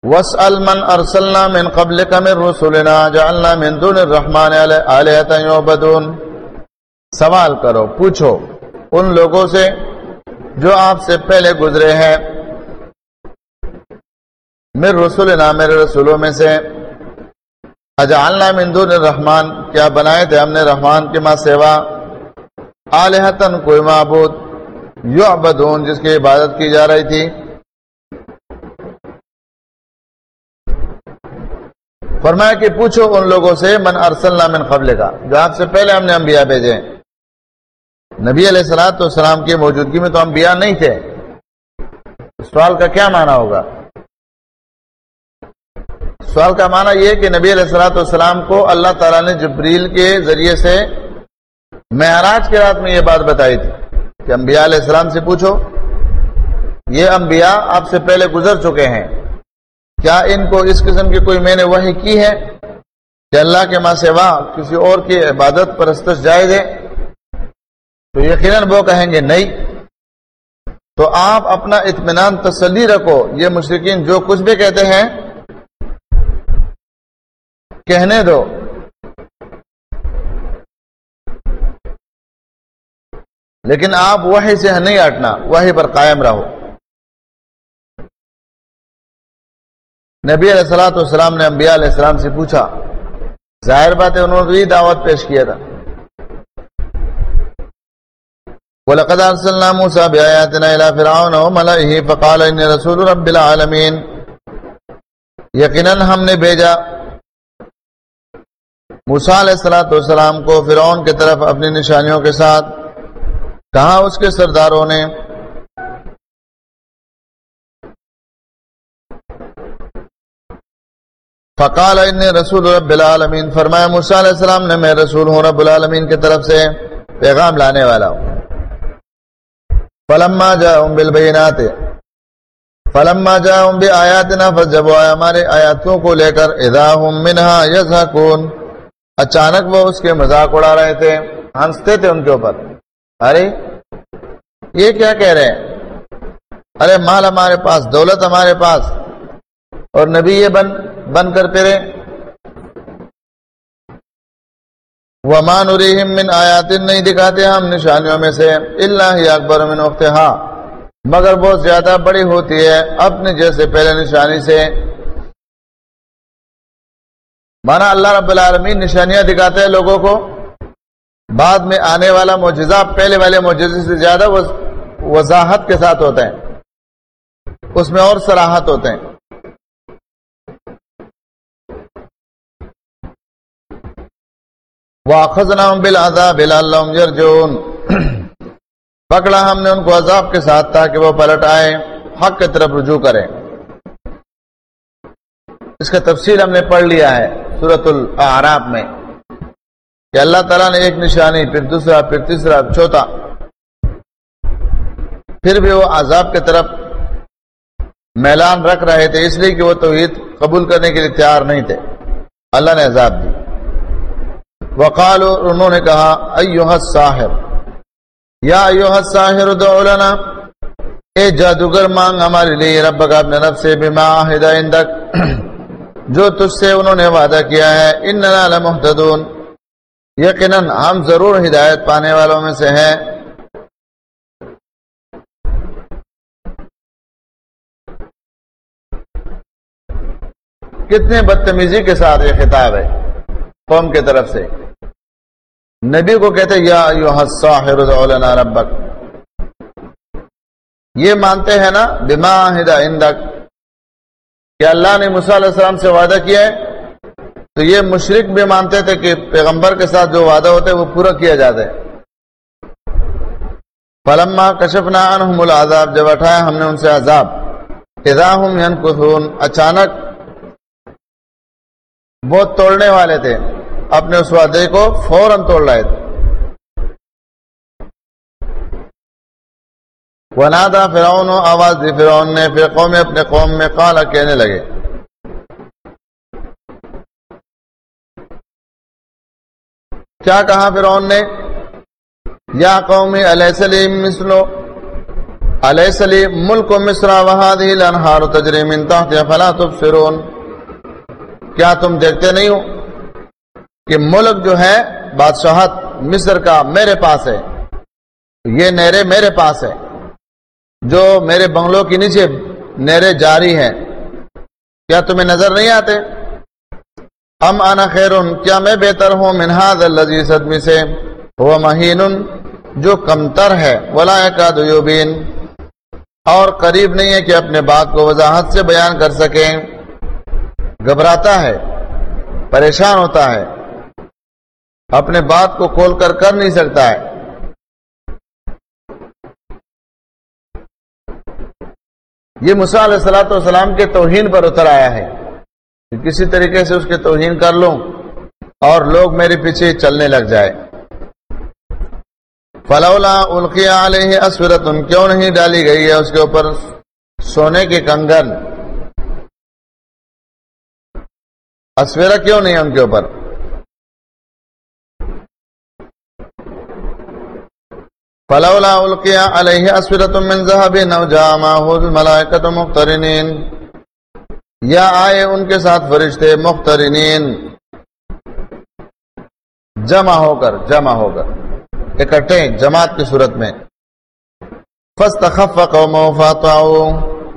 وَاسْأَلْ مَنْ أَرْسَلْنَا مِنْ قَبْلِكَ مِنْ رُسُلِنَا جَعَلْنَا مِنْ دُونِ الرَّحْمَنِ آلِهَةً يُعْبَدُونَ، سوال کرو، پوچھو ان لوگوں سے جو آپ سے پہلے گزرے ہیں، من رسولنا، میرے رسولوں میں سے، اجعلنا من دون الرحمن، کیا بنائے تھے ہم نے رحمان کے ماں سوا، آلہتن، کوئی معبود، یعبدون، جس کی عبادت کی جا رہی تھی۔ فرمایا کہ پوچھو ان لوگوں سے من ارسلنا من قبل کا، جو آپ سے پہلے ہم نے انبیاء بھیجے۔ نبی علیہ الصلوۃ والسلام کی موجودگی میں تو انبیاء نہیں تھے۔ سوال کا کیا معنی ہوگا؟ سوال کا معنی یہ کہ نبی علیہ الصلوۃ والسلام کو اللہ تعالیٰ نے جبریل کے ذریعے سے معراج کی رات میں یہ بات بتائی تھی کہ انبیاء علیہ السلام سے پوچھو، یہ انبیاء آپ سے پہلے گزر چکے ہیں، کیا ان کو اس قسم کی کوئی میں نے وحی کی ہے کہ اللہ کے ماں سوا کسی اور کی عبادت پرستش جائز ہے؟ تو یقیناً وہ کہیں گے نہیں۔ تو آپ اپنا اطمینان تسلی رکھو، یہ مشرکین جو کچھ بھی کہتے ہیں کہنے دو، لیکن آپ وحی سے نہیں ہٹنا، وحی پر قائم رہو۔ نبی علیہ الصلوۃ والسلام نے انبیاء علیہ السلام سے پوچھا، ظاہر بات ہے انہوں نے دعوت پیش کیا تھا۔ وَلَقَدْ أَرْسَلْنَا مُوسَىٰ بِآيَاتِنَا إِلَىٰ فِرْعَوْنَ وَمَلَئِهِ فَقَالَ إِنِّي رَسُولُ رَبِّ الْعَالَمِينَ، یقیناً ہم نے بھیجا موسیٰ علیہ السلام کو فرعون کی طرف اپنی نشانیوں کے ساتھ۔ کہا اس کے سرداروں نے، فقال انی رسول رب العالمین، فرمایا موسیٰ علیہ السلام نے میں رسول ہوں رب العالمین کی طرف سے، پیغام لانے والا ہوں۔ فلما جاءهم بالبینات، فلما جاءهم بآیاتنا، جب وہ آیا ہمارے آیاتوں کو لے کر، اذا هم منها یضحکون، اچانک وہ اس کے مذاق اڑا رہے تھے، ہنستے تھے ان کے اوپر۔ ارے یہ کیا کہہ رہے ہیں؟ ارے مال ہمارے پاس، دولت ہمارے پاس، اور نبی یہ بن کر پھرے۔ وَمَا نُرِيهِم مِّنْ آیَاتٍ، نہیں دکھاتے ہم نشانیوں میں سے، إِلَّا هِيَ أَكْبَرُ مِنْ أُخْتِهَا، مگر بہت زیادہ بڑی ہوتی ہے اپنے جیسے پہلے نشانی سے۔ مانا اللہ رب العالمین نشانیاں دکھاتے ہیں لوگوں کو، بعد میں آنے والا معجزہ پہلے والے معجزے سے زیادہ وضاحت کے ساتھ ہوتا ہے، اس میں اور صراحت ہوتے ہیں۔ وَأَخَذْنَاهُمْ بِالْعَذَابِ لَعَلَّهُمْ يَرْجِعُونَ، پکڑا ہم نے ان کو عذاب کے ساتھ تاکہ وہ پلٹ آئے، حق کی طرف رجوع کریں۔ اس کا تفصیل ہم نے پڑھ لیا ہے سورۃ الاعراف میں کہ اللہ تعالیٰ نے ایک نشانی، پھر دوسرا، پھر تیسرا، چوتھا، پھر بھی وہ عذاب کی طرف میلان رکھ رہے تھے، اس لیے کہ وہ توحید قبول کرنے کے لیے تیار نہیں تھے، اللہ نے عذاب دی۔ وقالوا، انہوں نے کہا، ایھا الساحر، یا ایھا الساحر ادع لنا، اے جادوگر مانگ ہمارے لیے ربک، اپنے رب سے، بما عہد عندک، جو تجھ سے انہوں نے وعدہ کیا ہے، اننا لمہتدون، یقیناً ہم ضرور ہدایت پانے والوں میں سے ہیں۔ کتنے بدتمیزی کے ساتھ یہ خطاب ہے قوم کی طرف سے۔ نبی کو کہتے یا ایھا الساحر ادع لنا ربک، یہ مانتے ہیں نا بما عہد عندک کہ اللہ نے موسیٰ علیہ السلام سے وعدہ کیا ہے، تو یہ مشرک بھی مانتے تھے کہ پیغمبر کے ساتھ جو وعدہ ہوتا ہے وہ پورا کیا جاتا ہے۔ فلما کشفنا عنہم العذاب، جب اٹھایا ہم نے ان سے عذاب، اذا ہم ینکثون، اچانک بہت توڑنے والے تھے، اپنے اس وعدے کو فوراً توڑ رہے تھے۔ ونادى فرعون، آواز دی فرعون نے، پھر قوم اپنے قوم میں، قال، کہنے لگے، کیا کہا فرعون نے، یا قوم الیس لی مثل الیس لی ملک مصر وہذہ الانہار تجری من تحتی فلا تبصرون، کیا تم دیکھتے نہیں ہو کہ ملک جو ہے بادشاہت مصر کا میرے پاس ہے، یہ نہریں میرے پاس ہے، جو میرے بنگلوں کے نیچے نہریں جاری ہیں، کیا تمہیں نظر نہیں آتے؟ ام انا خیرن، کیا میں بہتر ہوں من ھذا الذی صدمی سے هو مہین، جو کمتر ہے، ولا یکاد یبین، اور قریب نہیں ہے کہ اپنے بات کو وضاحت سے بیان کر سکیں، گھبراتا ہے، پریشان ہوتا ہے، اپنے بات کو کھول کر نہیں سکتا ہے۔ یہ موسیٰ علیہ الصلوۃ والسلام کے توہین پر اتر آیا ہے کہ کسی طریقے سے اس کے توہین کر لوں اور لوگ میرے پیچھے چلنے لگ جائے۔ فلولا القی علیہ اسورۃ، کیوں نہیں ڈالی گئی ہے اس کے اوپر سونے کے کنگن، اسورہ کیوں نہیں ہے ان کے اوپر؟ فلولا القی علیہ اسورۃ من ذہب او جاء معہ الملائکۃ مقترنین، یا آئے ان کے ساتھ فرشتے مقترنین، جمع ہو کر اکٹھے جماعت کی صورت میں۔ فاستخف قومہ فاطاعوا،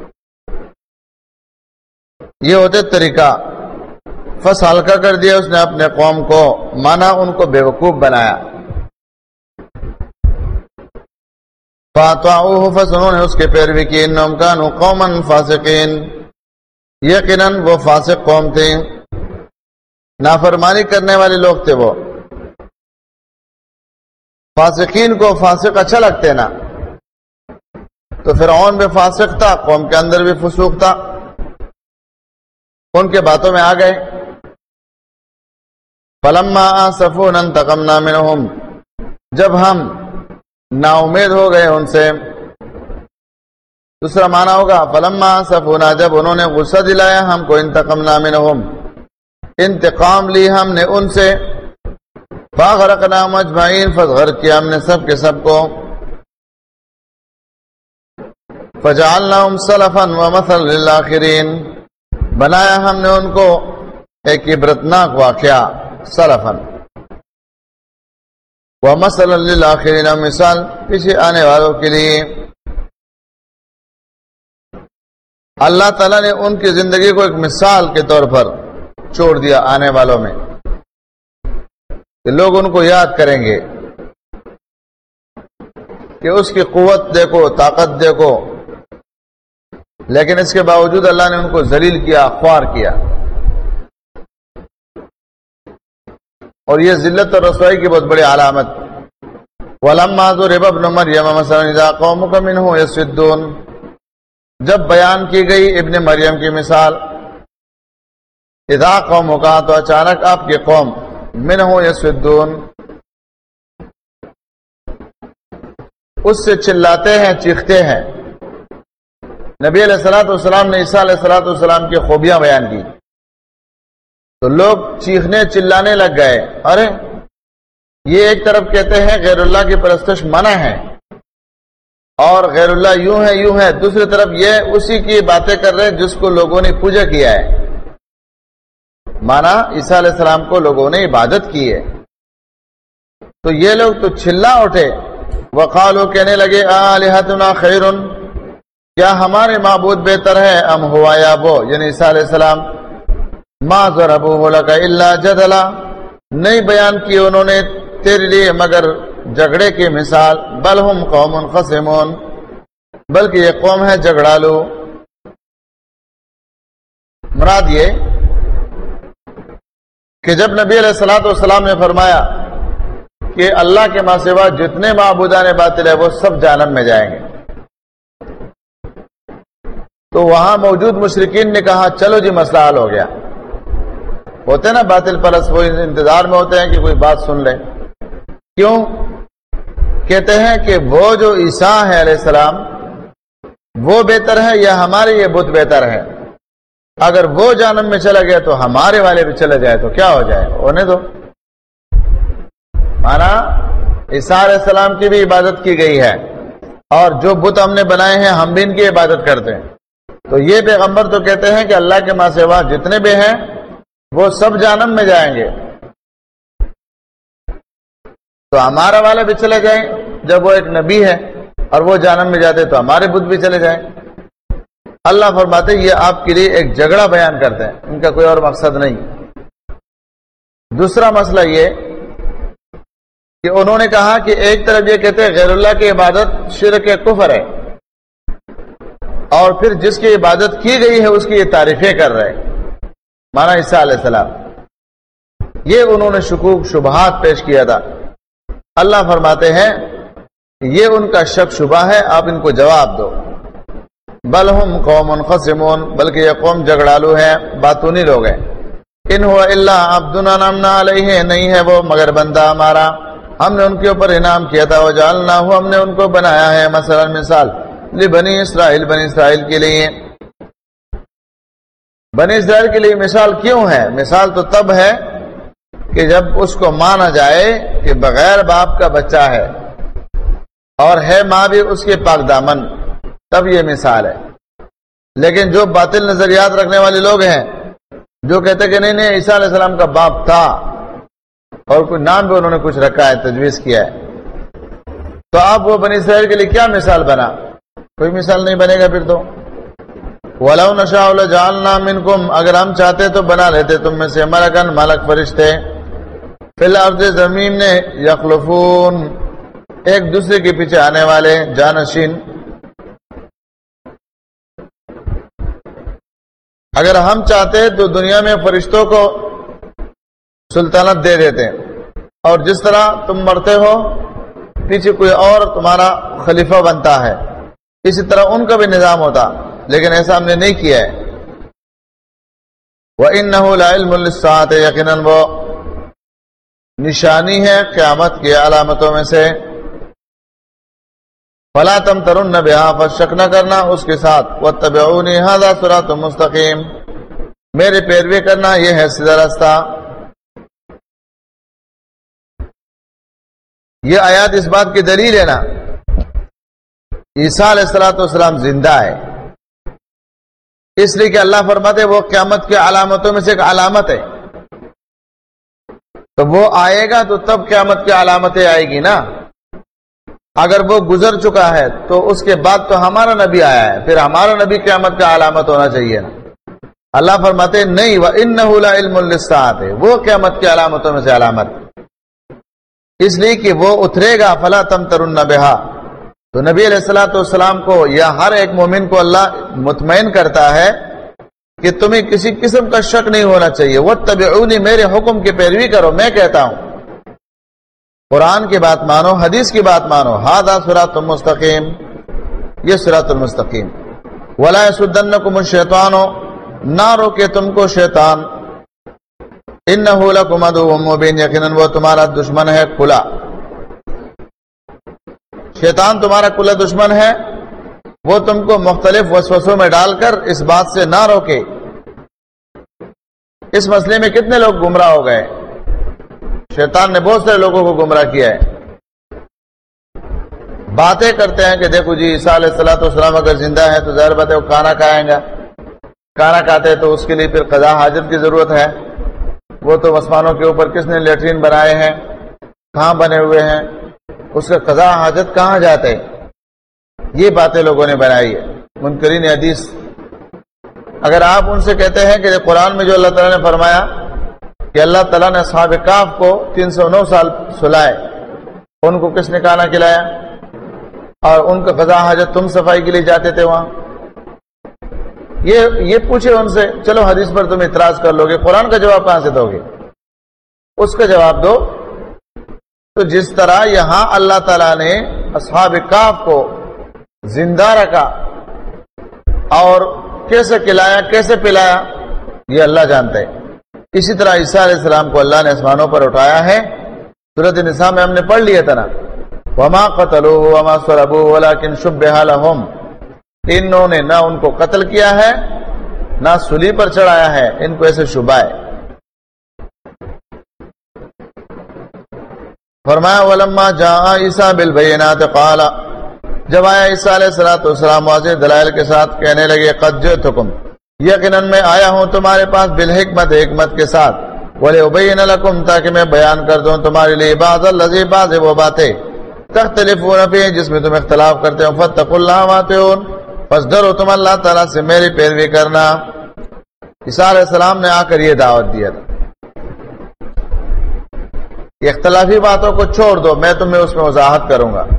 یہ ہوتے طریقہ، فس ہلکا کر دیا اس نے اپنے قوم کو، مانا ان کو بیوقوف بنایا۔ فاطاعوہ، فس انہوں نے اس کے پیروی کی، انہم کانوا قوما فاسقین، یقیناً وہ فاسق قوم تھے، نافرمانی کرنے والے لوگ تھے وہ۔ فاسقین کو فاسق اچھا لگتے نا، تو فرعون بھی فاسق تھا، قوم کے اندر بھی فسوق تھا، ان کے باتوں میں آ گئے۔ فلما آسفونا انتقمنا منہم، جب ہم نا امید ہو گئے ان سے، دوسرا معنی ہوگا فلما آسفونا، جب انہوں نے غصہ دلایا ہم کو، انتقمنا منہم، انتقام لی ہم نے ان سے، فاغرقناہم اجمعین، فغرق کیا ہم نے سب کے سب کو، فجعلناہم سلفا ومثلا للآخرین، بنایا ہم نے ان کو ایک عبرتناک واقعہ، سلفا ومثلا للآخرین، مثال پیچھے آنے والوں کے لیے۔ اللہ تعالیٰ نے ان کی زندگی کو ایک مثال کے طور پر چھوڑ دیا آنے والوں میں، کہ لوگ ان کو یاد کریں گے کہ اس کی قوت دیکھو، طاقت دیکھو، لیکن اس کے باوجود اللہ نے ان کو ذلیل کیا، خوار کیا۔ اور یہ ذلت اور رسوائی کی بہت بڑی علامت۔ وَلَمَّا ضُرِبَ ابْنُ مَرْيَمَ مَثَلًا إِذَا قَوْمُكَ مِنْهُ يَصِدُّونَ، جب بیان کی گئی ابن مریم کی مثال، اذا قومک، تو اچانک آپ کی قوم، منہ یصدون، اس سے چلاتے ہیں، چیختے ہیں۔ نبی علیہ الصلوۃ والسلام نے عیسیٰ علیہ الصلوۃ والسلام کی خوبیاں بیان کی تو لوگ چیخنے چلانے لگ گئے، ارے یہ ایک طرف کہتے ہیں غیر اللہ کی پرستش منع ہے اور غیر اللہ یوں ہے، دوسری طرف یہ اسی کی باتیں کر رہے جس کو لوگوں نے پوجا کیا ہے، مانا عیسیٰ علیہ السلام کو لوگوں نے عبادت کی ہے۔ تو یہ لوگ تو چلا اٹھے، وقالو، کہنے لگے، آلہتنا خیر، کیا ہمارے معبود بہتر ہے، ام ہوا، یا وہ یعنی عیسیٰ علیہ السلام، ما ضربوہ لک الا جدلا، نہیں بیان کی انہوں نے تیرے لیے مگر جھگڑے کی مثال، بل ہم قوم خصمون، بلکہ یہ قوم ہے جھگڑالو۔ مراد یہ کہ جب نبی علیہ الصلوۃ والسلام نے فرمایا کہ اللہ کے ماں سوا جتنے معبودان باطل ہے وہ سب جہنم میں جائیں گے، تو وہاں موجود مشرکین نے کہا چلو جی مسئلہ حل ہو گیا۔ ہوتے نا باطل پرست، وہ انتظار میں ہوتے ہیں کہ کوئی بات سن لے۔ کیوں؟ کہتے ہیں کہ وہ جو عیسیٰ ہے علیہ السلام وہ بہتر ہے یا ہمارے یہ بت بہتر ہے؟ اگر وہ جہنم میں چلا گیا تو ہمارے والے بھی چلا جائے تو کیا ہو جائے، ہونے دو۔ مانا عیسیٰ علیہ السلام کی بھی عبادت کی گئی ہے، اور جو بت ہم نے بنائے ہیں ہم بھی ان کی عبادت کرتے ہیں. تو یہ پیغمبر تو کہتے ہیں کہ اللہ کے ماں سوا جتنے بھی ہیں وہ سب جہنم میں جائیں گے. تو ہمارا والا بھی چلے جائیں. جب وہ ایک نبی ہے اور وہ جہنم میں جاتے تو ہمارے بت بھی چلے جائیں. اللہ فرماتے یہ آپ کے لیے ایک جھگڑا بیان کرتے ہیں, ان کا کوئی اور مقصد نہیں. دوسرا مسئلہ یہ کہ انہوں نے کہا کہ ایک طرف یہ کہتے ہیں غیر اللہ کی عبادت شرک کفر ہے, اور پھر جس کی عبادت کی گئی ہے اس کی یہ تعریفیں کر رہے ہیں, مانا عیسیٰ علیہ السلام. یہ انہوں نے شکوک شبہات پیش کیا تھا. اللہ فرماتے ہیں یہ ان کا شک شبہ ہے, آپ ان کو جواب دو. بل ہم قوم خصمون, بلکہ یہ قوم جھگڑالو ہے, باتونی لوگ ہیں. ان هو الا عبدنا انعمنا علیہ, نہیں ہے وہ مگر بندہ ہمارا, ہم نے ان کے اوپر انعام کیا تھا. وجعلناہ, ہم نے ان کو بنایا ہے مثلا مثال لبنی اسرائیل, بنی اسرائیل کے لیے. بنی اسرائیل کے لیے مثال کیوں ہے؟ مثال تو تب ہے کہ جب اس کو مانا جائے کہ بغیر باپ کا بچہ ہے اور ہے ماں بھی اس کے پاک دامن, تب یہ مثال ہے. لیکن جو باطل نظریات رکھنے والے لوگ ہیں جو کہتے کہ نہیں نہیں عیسیٰ علیہ السلام کا باپ تھا اور کوئی نام بھی انہوں نے کچھ رکھا ہے, تجویز کیا ہے, تو اب وہ بنی اسرائیل کے لیے کیا مثال بنا؟ کوئی مثال نہیں بنے گا پھر تو. وَلَوْ نَشَاءُ لَجَعَلْنَا مِنْكُمْ, اگر ہم چاہتے تو بنا لیتے تم میں سے ملکن, ملک فرشتے, فی الارض, زمین نے, یخلفون, ایک دوسرے کے پیچھے آنے والے, جانشین. اگر ہم چاہتے تو دنیا میں فرشتوں کو سلطنت دے دیتے, اور جس طرح تم مرتے ہو پیچھے کوئی اور تمہارا خلیفہ بنتا ہے, اسی طرح ان کا بھی نظام ہوتا, لیکن ایسا ہم نے نہیں کیا ہے. وَإِنَّهُ لَعِلْمٌ لِلسَّاعَةِ, یقیناً وہ نشانی ہے قیامت کی علامتوں میں سے. فَلَا تَمْتَرُنَّ بِهَا, فشک نہ کرنا اس کے ساتھ. وَاتَّبِعُونِي هَذَا صِرَاطٌ مُسْتَقِيمٌ, میرے پیروی کرنا یہ ہے سیدھا راستہ. یہ آیات اس بات کی دلیل ہے نا, عیسیٰ علیہ السلام زندہ ہے, اس لیے کہ اللہ فرماتے وہ قیامت کی علامتوں میں سے ایک علامت ہے. تو وہ آئے گا تو تب قیامت کی علامتیں آئے گی نا. اگر وہ گزر چکا ہے تو اس کے بعد تو ہمارا نبی آیا ہے, پھر ہمارا نبی قیامت کا علامت ہونا چاہیے نا. اللہ فرماتے نہیں, وَإِنَّهُ لَعِلْمٌ لِلسَّاعَةِ, وہ قیامت کی علامتوں میں سے علامت, اس لیے کہ وہ اترے گا. فَلَا تَمْتَرُنَّ بِهَا, تو نبی علیہ السلام کو یا ہر ایک مومن کو اللہ مطمئن کرتا ہے کہ تمہیں کسی قسم کا شک نہیں ہونا چاہیے. وَاتَّبِعُونِي, میرے حکم کی پیروی کرو, میں کہتا ہوں. قرآن کی بات مانو, حدیث کی بات مانو. ھذا صراط مستقیم, یہ صراط المستقیم. وَلَا يَصُدَّنَّكُمُ الشَّيْطَانُ, نہ روکے تم کو شیطان. إِنَّهُ لَكُمْ عَدُوٌّ مُّبِينٌ, یقیناً وہ تمہارا دشمن ہے کھلا. شیطان تمہارا کھلا دشمن ہے, وہ تم کو مختلف وسوسوں میں ڈال کر اس بات سے نہ روکے. اس مسئلے میں کتنے لوگ گمراہ ہو گئے, شیطان نے بہت سارے لوگوں کو گمراہ کیا ہے. باتیں کرتے ہیں کہ دیکھو جی عیسیٰ علیہ السلام اگر زندہ ہے تو ظاہر بات ہے وہ کھانا کھائیں گا, کھانا کھاتے تو اس کے لیے پھر قضا حاجت کی ضرورت ہے. وہ تو آسمانوں کے اوپر کس نے لیٹرین بنائے ہیں, کہاں بنے ہوئے ہیں, اس کا قضا حاجت کہاں جاتے, یہ باتیں لوگوں نے بنائی ہے. منکرین حدیث, اگر آپ ان سے کہتے ہیں کہ قرآن میں جو اللہ تعالیٰ نے فرمایا کہ اللہ تعالیٰ نے اصحاب کہف کو 309 سال سلائے, ان کو کس نے کھانا کھلایا, اور ان کا قضا حاجت تم صفائی کے لیے جاتے تھے وہاں, یہ پوچھے ان سے. چلو حدیث پر تم اعتراض کر لو گے, قرآن کا جواب کہاں سے دو گے؟ اس کا جواب دو. تو جس طرح یہاں اللہ تعالیٰ نے اصحاب کہف کو زندہ رکھا اور کیسے کھلایا کیسے پلایا یہ اللہ جانتا ہے, اسی طرح عیسیٰ علیہ السلام کو اللہ نے آسمانوں پر اٹھایا ہے. سورۃ النساء میں ہم نے پڑھ لیا تھا نا, وما قتلوه وما صلبوه ولكن شبه لهم, انہوں نے نہ ان کو قتل کیا ہے نہ سولی پر چڑھایا ہے, ان کو ایسے شبہ ہے. فرمایا ولما جاء عیسیٰ بالبینات قال, جب آیا عیسیٰ علیہ السلام واضح دلائل کے ساتھ کہنے لگے قد جئتکم، یقیناً میں آیا ہوں تمہارے پاس بالحکمت، حکمت کے ساتھ، وَلِأُبَيِّنَ لَكُمْ تاکہ میں بیان کر دوں تمہارے لیے بعض الذی بعض وہ باتیں تختلفون فیہ جس میں تم اختلاف کرتے ہو، فاتقوا اللہ وَأَطِیعُونِ پس ڈرو تم اللہ تعالیٰ سے میری پیروی کرنا۔ عیسیٰ علیہ السلام نے آ کر یہ دعوت دیا تھا کہ اختلافی باتوں کو چھوڑ دو، میں تمہیں اس میں وضاحت کروں گا،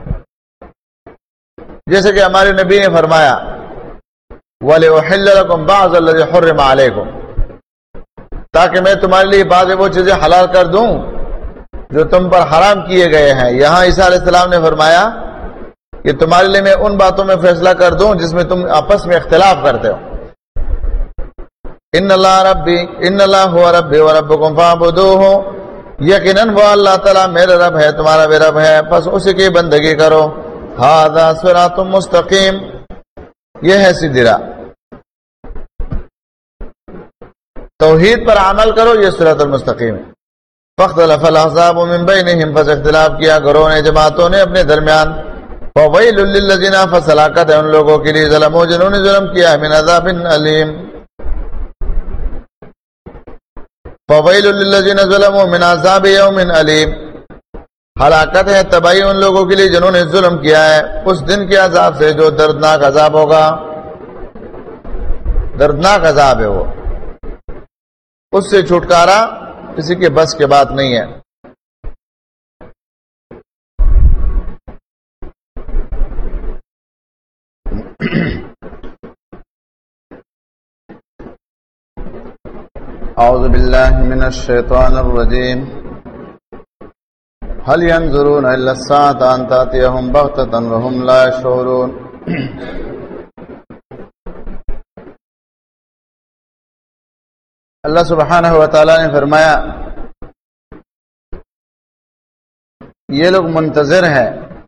جیسے کہ ہمارے نبی نے فرمایا وَلِأُحِلَّ لَكُمْ بَعْضَ الَّذِي حُرِّمَ عَلَيْكُمْ تاکہ میں تمہارے لیے بعض وہ چیزیں حلال کر دوں جو تم پر حرام کیے گئے ہیں۔ یہاں عیسیٰ علیہ السلام نے فرمایا کہ تمہارے لیے میں ان باتوں میں فیصلہ کر دوں جس میں تم آپس میں اختلاف کرتے ہو۔ ان اللہ ربی ان اللہ هو ربی وربکم فاعبدوہ یقیناً وہ اللہ تعالیٰ میرا رب ہے تمہارا بھی رب ہے، پس اسی کی بندگی کرو۔ ھذا صراط مستقیم یہ ہے سیدھی راہ، توحید پر عمل کرو، یہ صراط المستقیم ہے۔ فاختلف الاحزاب من بینہم پس اختلاف کیا گروہ نے جماعتوں نے اپنے درمیان، فویل للذین فسلاکت ہے ان لوگوں کے لیے ظلموا جنہوں نے ظلم کیا ہے، من عذاب علیم فویل للذین ظلموا من عذاب یوم علیم ہلاکت ہے تباہی ان لوگوں کے لیے جنہوں نے ظلم کیا ہے اس دن کے عذاب سے جو دردناک عذاب ہوگا، دردناک عذاب ہے وہ، اس سے چھٹکارا کسی کے بس کے بات نہیں ہے۔ اعوذ باللہ من الشیطان الرجیم هل ينظرون الا الساعة ان تأتيهم بغتة وهم لا يشعرون اللہ سبحانہ وتعالی نے فرمایا یہ لوگ منتظر ہیں،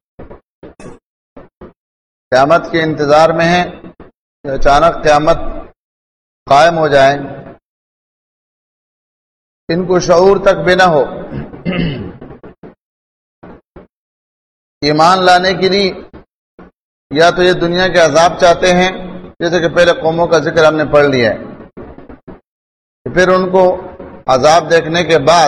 قیامت کے انتظار میں ہیں کہ اچانک قیامت قائم ہو جائے، ان کو شعور تک بھی نہ ہو۔ ایمان لانے کے لیے یا تو یہ دنیا کے عذاب چاہتے ہیں، جیسے کہ پہلے قوموں کا ذکر ہم نے پڑھ لیا ہے، پھر ان کو عذاب دیکھنے کے بعد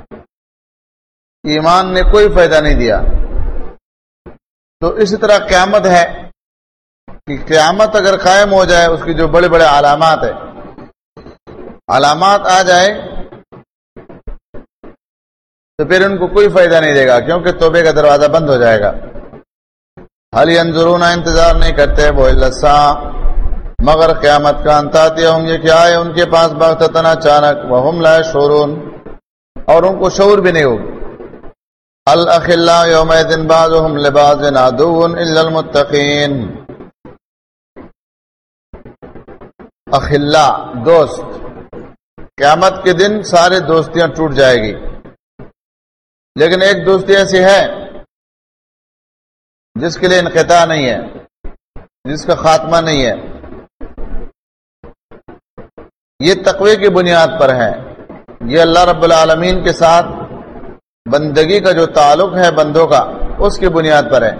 ایمان نے کوئی فائدہ نہیں دیا۔ تو اسی طرح قیامت ہے کہ قیامت اگر قائم ہو جائے، اس کی جو بڑے بڑے علامات ہیں، علامات آ جائے تو پھر ان کو کوئی فائدہ نہیں دے گا، کیونکہ توبے کا دروازہ بند ہو جائے گا۔ حل ینظرون انتظار نہیں کرتے وہ الا الساعة مگر قیامت کا، ان تأتیہم یہ کیا ہے ان کے پاس بغتۃ اچانک، وہم لا یشعرون اور ان کو شعور بھی نہیں ہوگی۔ الاخلاء یومئذ بعضهم لبعض عدو الا المتقین، اخلاء دوست، قیامت کے دن سارے دوستیاں ٹوٹ جائے گی، لیکن ایک دوستی ایسی ہے جس کے لیے انقطاع نہیں ہے، جس کا خاتمہ نہیں ہے، یہ تقوی کی بنیاد پر ہے، یہ اللہ رب العالمین کے ساتھ بندگی کا جو تعلق ہے بندوں کا، اس کی بنیاد پر ہے۔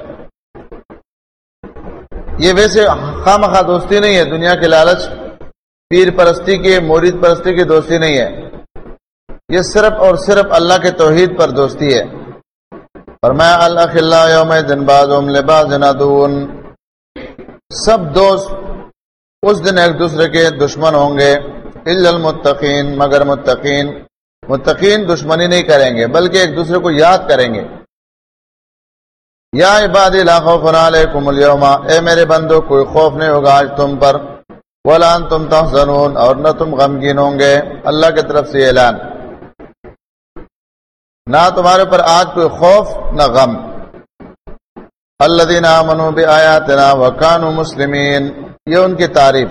یہ ویسے خواہ دوستی نہیں ہے، دنیا کے لالچ، پیر پرستی کی، مرید پرستی کی دوستی نہیں ہے، یہ صرف اور صرف اللہ کے توحید پر دوستی ہے۔ فرمایا الاخلاء یومئذ بعضهم لبعض عدو، سب دوست اس دن ایک دوسرے کے دشمن ہوں گے، الا المتقین مگر متقین، متقین دشمنی نہیں کریں گے بلکہ ایک دوسرے کو یاد کریں گے۔ یا عبادی لا خوف علیکم اليوم، اے میرے بندو کوئی خوف نہیں ہوگا آج تم پر، ولا انتم تحزنون اور نہ تم غمگین ہوں گے۔ اللہ کی طرف سے اعلان، نہ تمہارے پر آج کوئی خوف نہ غم۔ الذین آمنوا بآیاتنا وکانوا مسلمین، یہ ان کی تعریف،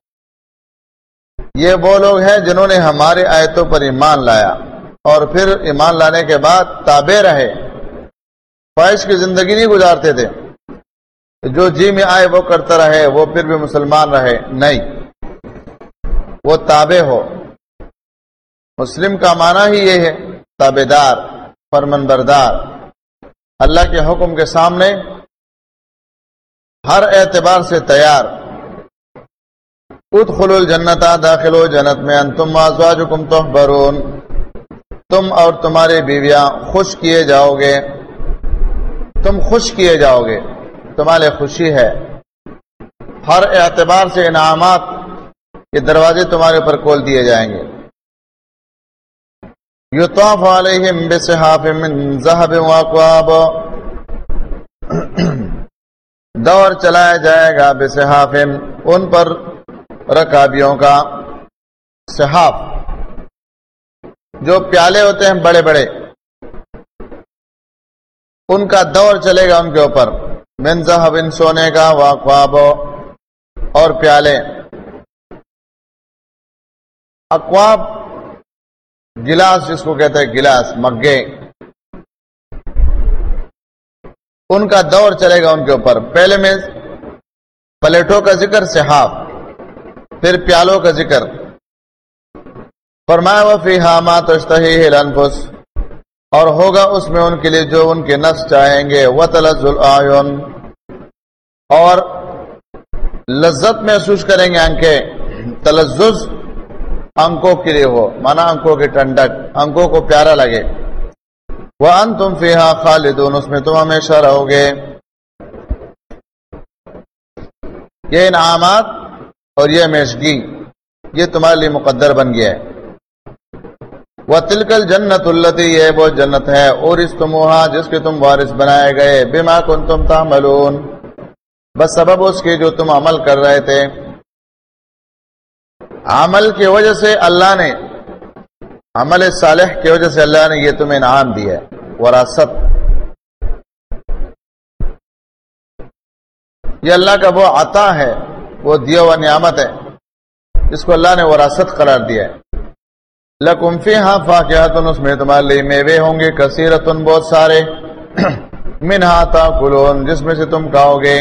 یہ وہ لوگ ہیں جنہوں نے ہمارے آیتوں پر ایمان لایا اور پھر ایمان لانے کے بعد تابع رہے، خواہش کی زندگی نہیں گزارتے تھے جو جی میں آئے وہ کرتا رہے، وہ پھر بھی مسلمان رہے، نہیں، وہ تابع ہو۔ مسلم کا معنی ہی یہ ہے تابع دار، فرمان بردار، اللہ کے حکم کے سامنے ہر اعتبار سے تیار. ادخلوا الجنت، داخل ہو جنت میں، انتم وازواجکم تحبرون، تم اور تمہاری بیویاں خوش کیے جاؤ گے، تم خوش کیے جاؤ گے، تمہارے خوشی ہے. ہر اعتبار سے انعامات کے دروازے تمہارے اوپر کھول دیے جائیں گے. یطاف علیہم بصحاف من ذہب واکواب، دور چلایا جائے گا بصحاف، ان پر رکابیوں کا. صحاف جو پیالے ہوتے ہیں بڑے بڑے، ان کا دور چلے گا ان کے اوپر. من ذہب، سونے کا، واکواب، اور پیالے. اکواب گلاس جس کو کہتے ہیں، گلاس، مگے، ان کا دور چلے گا ان کے اوپر. پہلے میں پلیٹوں کا ذکر، صحاف، پھر پیالوں کا ذکر. فرمایا وَفِيهَا مَا تَشْتَهِيهِ الْأَنفُسُ، اور ہوگا اس میں ان کے لیے جو ان کے نفس چاہیں گے. وَتَلَذُّ الْأَعْيُنُ، اور لذت محسوس کریں گے آنکھیں. تلذذ آنکھوں کے لیے ہو، مانا آنکھوں کی ٹھنڈک، آنکھوں کو پیارا لگے. وَأَنْتُمْ فِيهَا خَالِدُونَ، اس میں تم ہمیشہ رہو گے. یہ انعامات اور یہ ہمیشگی یہ تمہارے لیے مقدر بن گیا ہے. وَتِلْكَ الْجَنَّةُ الَّتِي، یہ وہ جنت ہے، اورثتموها، جس کے تم وارث بنائے گئے. بِمَا كُنْتُمْ تَعْمَلُونَ، بس سبب اس کے جو تم عمل کر رہے تھے. عمل کی وجہ سے اللہ نے، عمل صالح کی وجہ سے اللہ نے یہ تمہیں انعام دیا ہے. وراثت، یہ اللہ کا وہ عطا ہے، وہ دیا ہوا نعمت ہے جس کو اللہ نے وراثت قرار دیا ہے. لَكُمْ فِيهَا فَاكِهَةٌ، اس میں تمہارے لیے میوے ہوں گے. کثیرۃ، بہت سارے. مِنْهَا تَأْكُلُونَ، جس میں سے تم کھاؤ گے.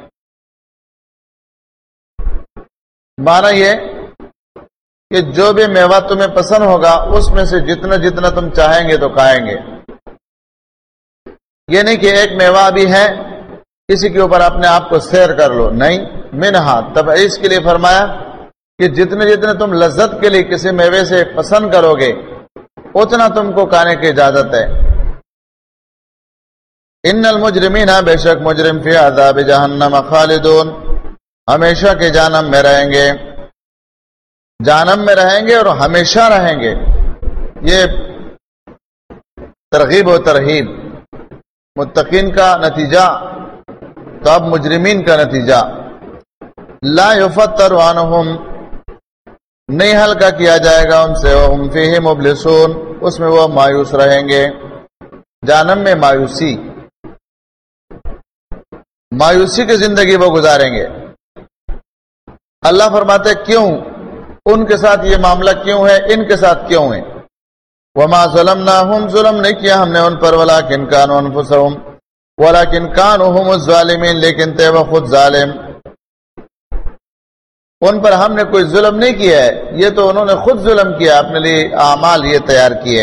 مانا یہ کہ جو بھی میوہ تمہیں پسند ہوگا اس میں سے جتنا جتنا تم چاہیں گے تو کھائیں گے. یہ نہیں کہ ایک میوہ بھی ہے کسی کے اوپر اپنے آپ کو سیر کر لو، نہیں. منہا تبعیض کے لیے فرمایا کہ جتنے جتنے تم لذت کے لیے کسی میوے سے پسند کرو گے اتنا تم کو کھانے کی اجازت ہے. ان المجرمین، بے شک مجرم، فی عذاب جہنم خالدون، ہمیشہ کے جہنم میں رہیں گے. جہنم میں رہیں گے اور ہمیشہ رہیں گے. یہ ترغیب و ترہیب، متقین کا نتیجہ تو اب مجرمین کا نتیجہ. لا یفتر عنہم، نہیں ہلکا کیا جائے گا ان سے. وہم فیہ مبلسون، اس میں وہ مایوس رہیں گے. جہنم میں مایوسی کی زندگی وہ گزاریں گے. اللہ فرماتے کیوں ان کے ساتھ یہ معاملہ کیوں ہے، ان کے ساتھ کیوں ہے. وما ظلمناہم، ظلم نہیں کیا ہم نے ان پر. ولکن کانوا انفسہم، ولکن کانوا هم الظالمین، لیکن تھے وہ خود ظالم. ان پر ہم نے کوئی ظلم نہیں کیا ہے، یہ تو انہوں نے خود ظلم کیا، اپنے لیے اعمال یہ تیار کیے.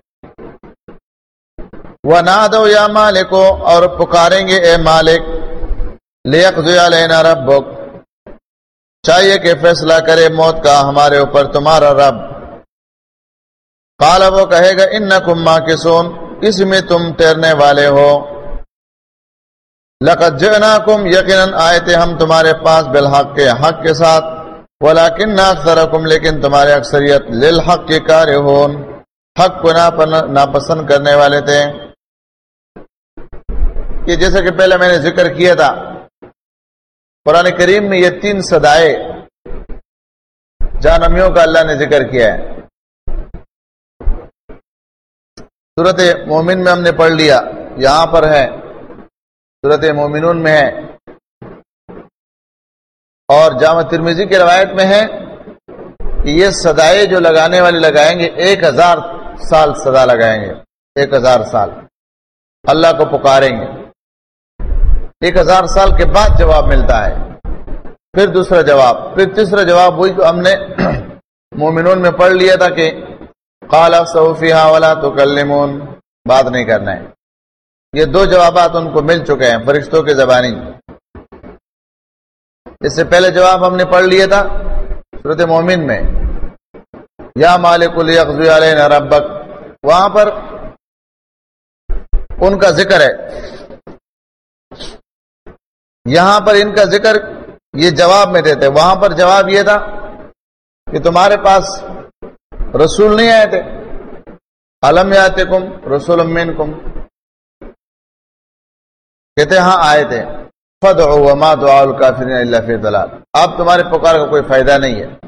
وَنَادَوْا يَا مَالِكُ، اور پکاریں گے اے مالک. لِيَقْضِيَ عَلَيْنَا رَبُّكَ، چاہیے کہ فیصلہ کرے موت کا ہمارے اوپر تمہارا رب. قال، وہ کہے گا اِنَّكُمْ مَاكِثُونَ، اس میں تم ٹھہرنے والے ہو. لَقَدْ جِئْنَاكُمْ، یقیناً آئے تھے ہم تمہارے پاس بالحق کے، حق کے ساتھ. وَلَكِنَّ أَكْثَرَكُمْ، لیکن تمہاری اکثریت لِلْحَقِّ كَارِهُونَ، حق کو ناپسند کرنے والے تھے. کہ جیسا کہ پہلے میں نے ذکر کیا تھا، قرآن کریم میں یہ 3 صدائے جہنمیوں کا اللہ نے ذکر کیا ہے. سورۃ مومن میں ہم نے پڑھ لیا، یہاں پر ہے سورۃ مومنون میں ہے، اور جامع ترمذی کی روایت میں ہے کہ یہ صدائے جو لگانے والے لگائیں گے 1000 سال صدا لگائیں گے. 1000 سال اللہ کو پکاریں گے. 1000 سال کے بعد جواب ملتا ہے، پھر دوسرا جواب، پھر تیسرا جواب. وہی جو ہم نے مومنون میں پڑھ لیا تھا کہ قال اخسؤوا فیہا ولا تکلمون، بات نہیں کرنا ہے. یہ 2 جوابات ان کو مل چکے ہیں فرشتوں کے زبانی. اس سے پہلے جواب ہم نے پڑھ لیا تھا سورۃ مومن میں، یا مالک لیقضی علینا ربک، وہاں پر ان کا ذکر ہے، یہاں پر ان کا ذکر یہ جواب میں دیتے، وہاں پر جواب یہ تھا کہ تمہارے پاس رسول نہیں آئے تھے، الم یاتکم رسول منکم، کہتے ہاں آئے تھے، فدعوا وما دعاء الکافرین الا فی ضلال، اب تمہارے پکار کا کوئی فائدہ نہیں ہے۔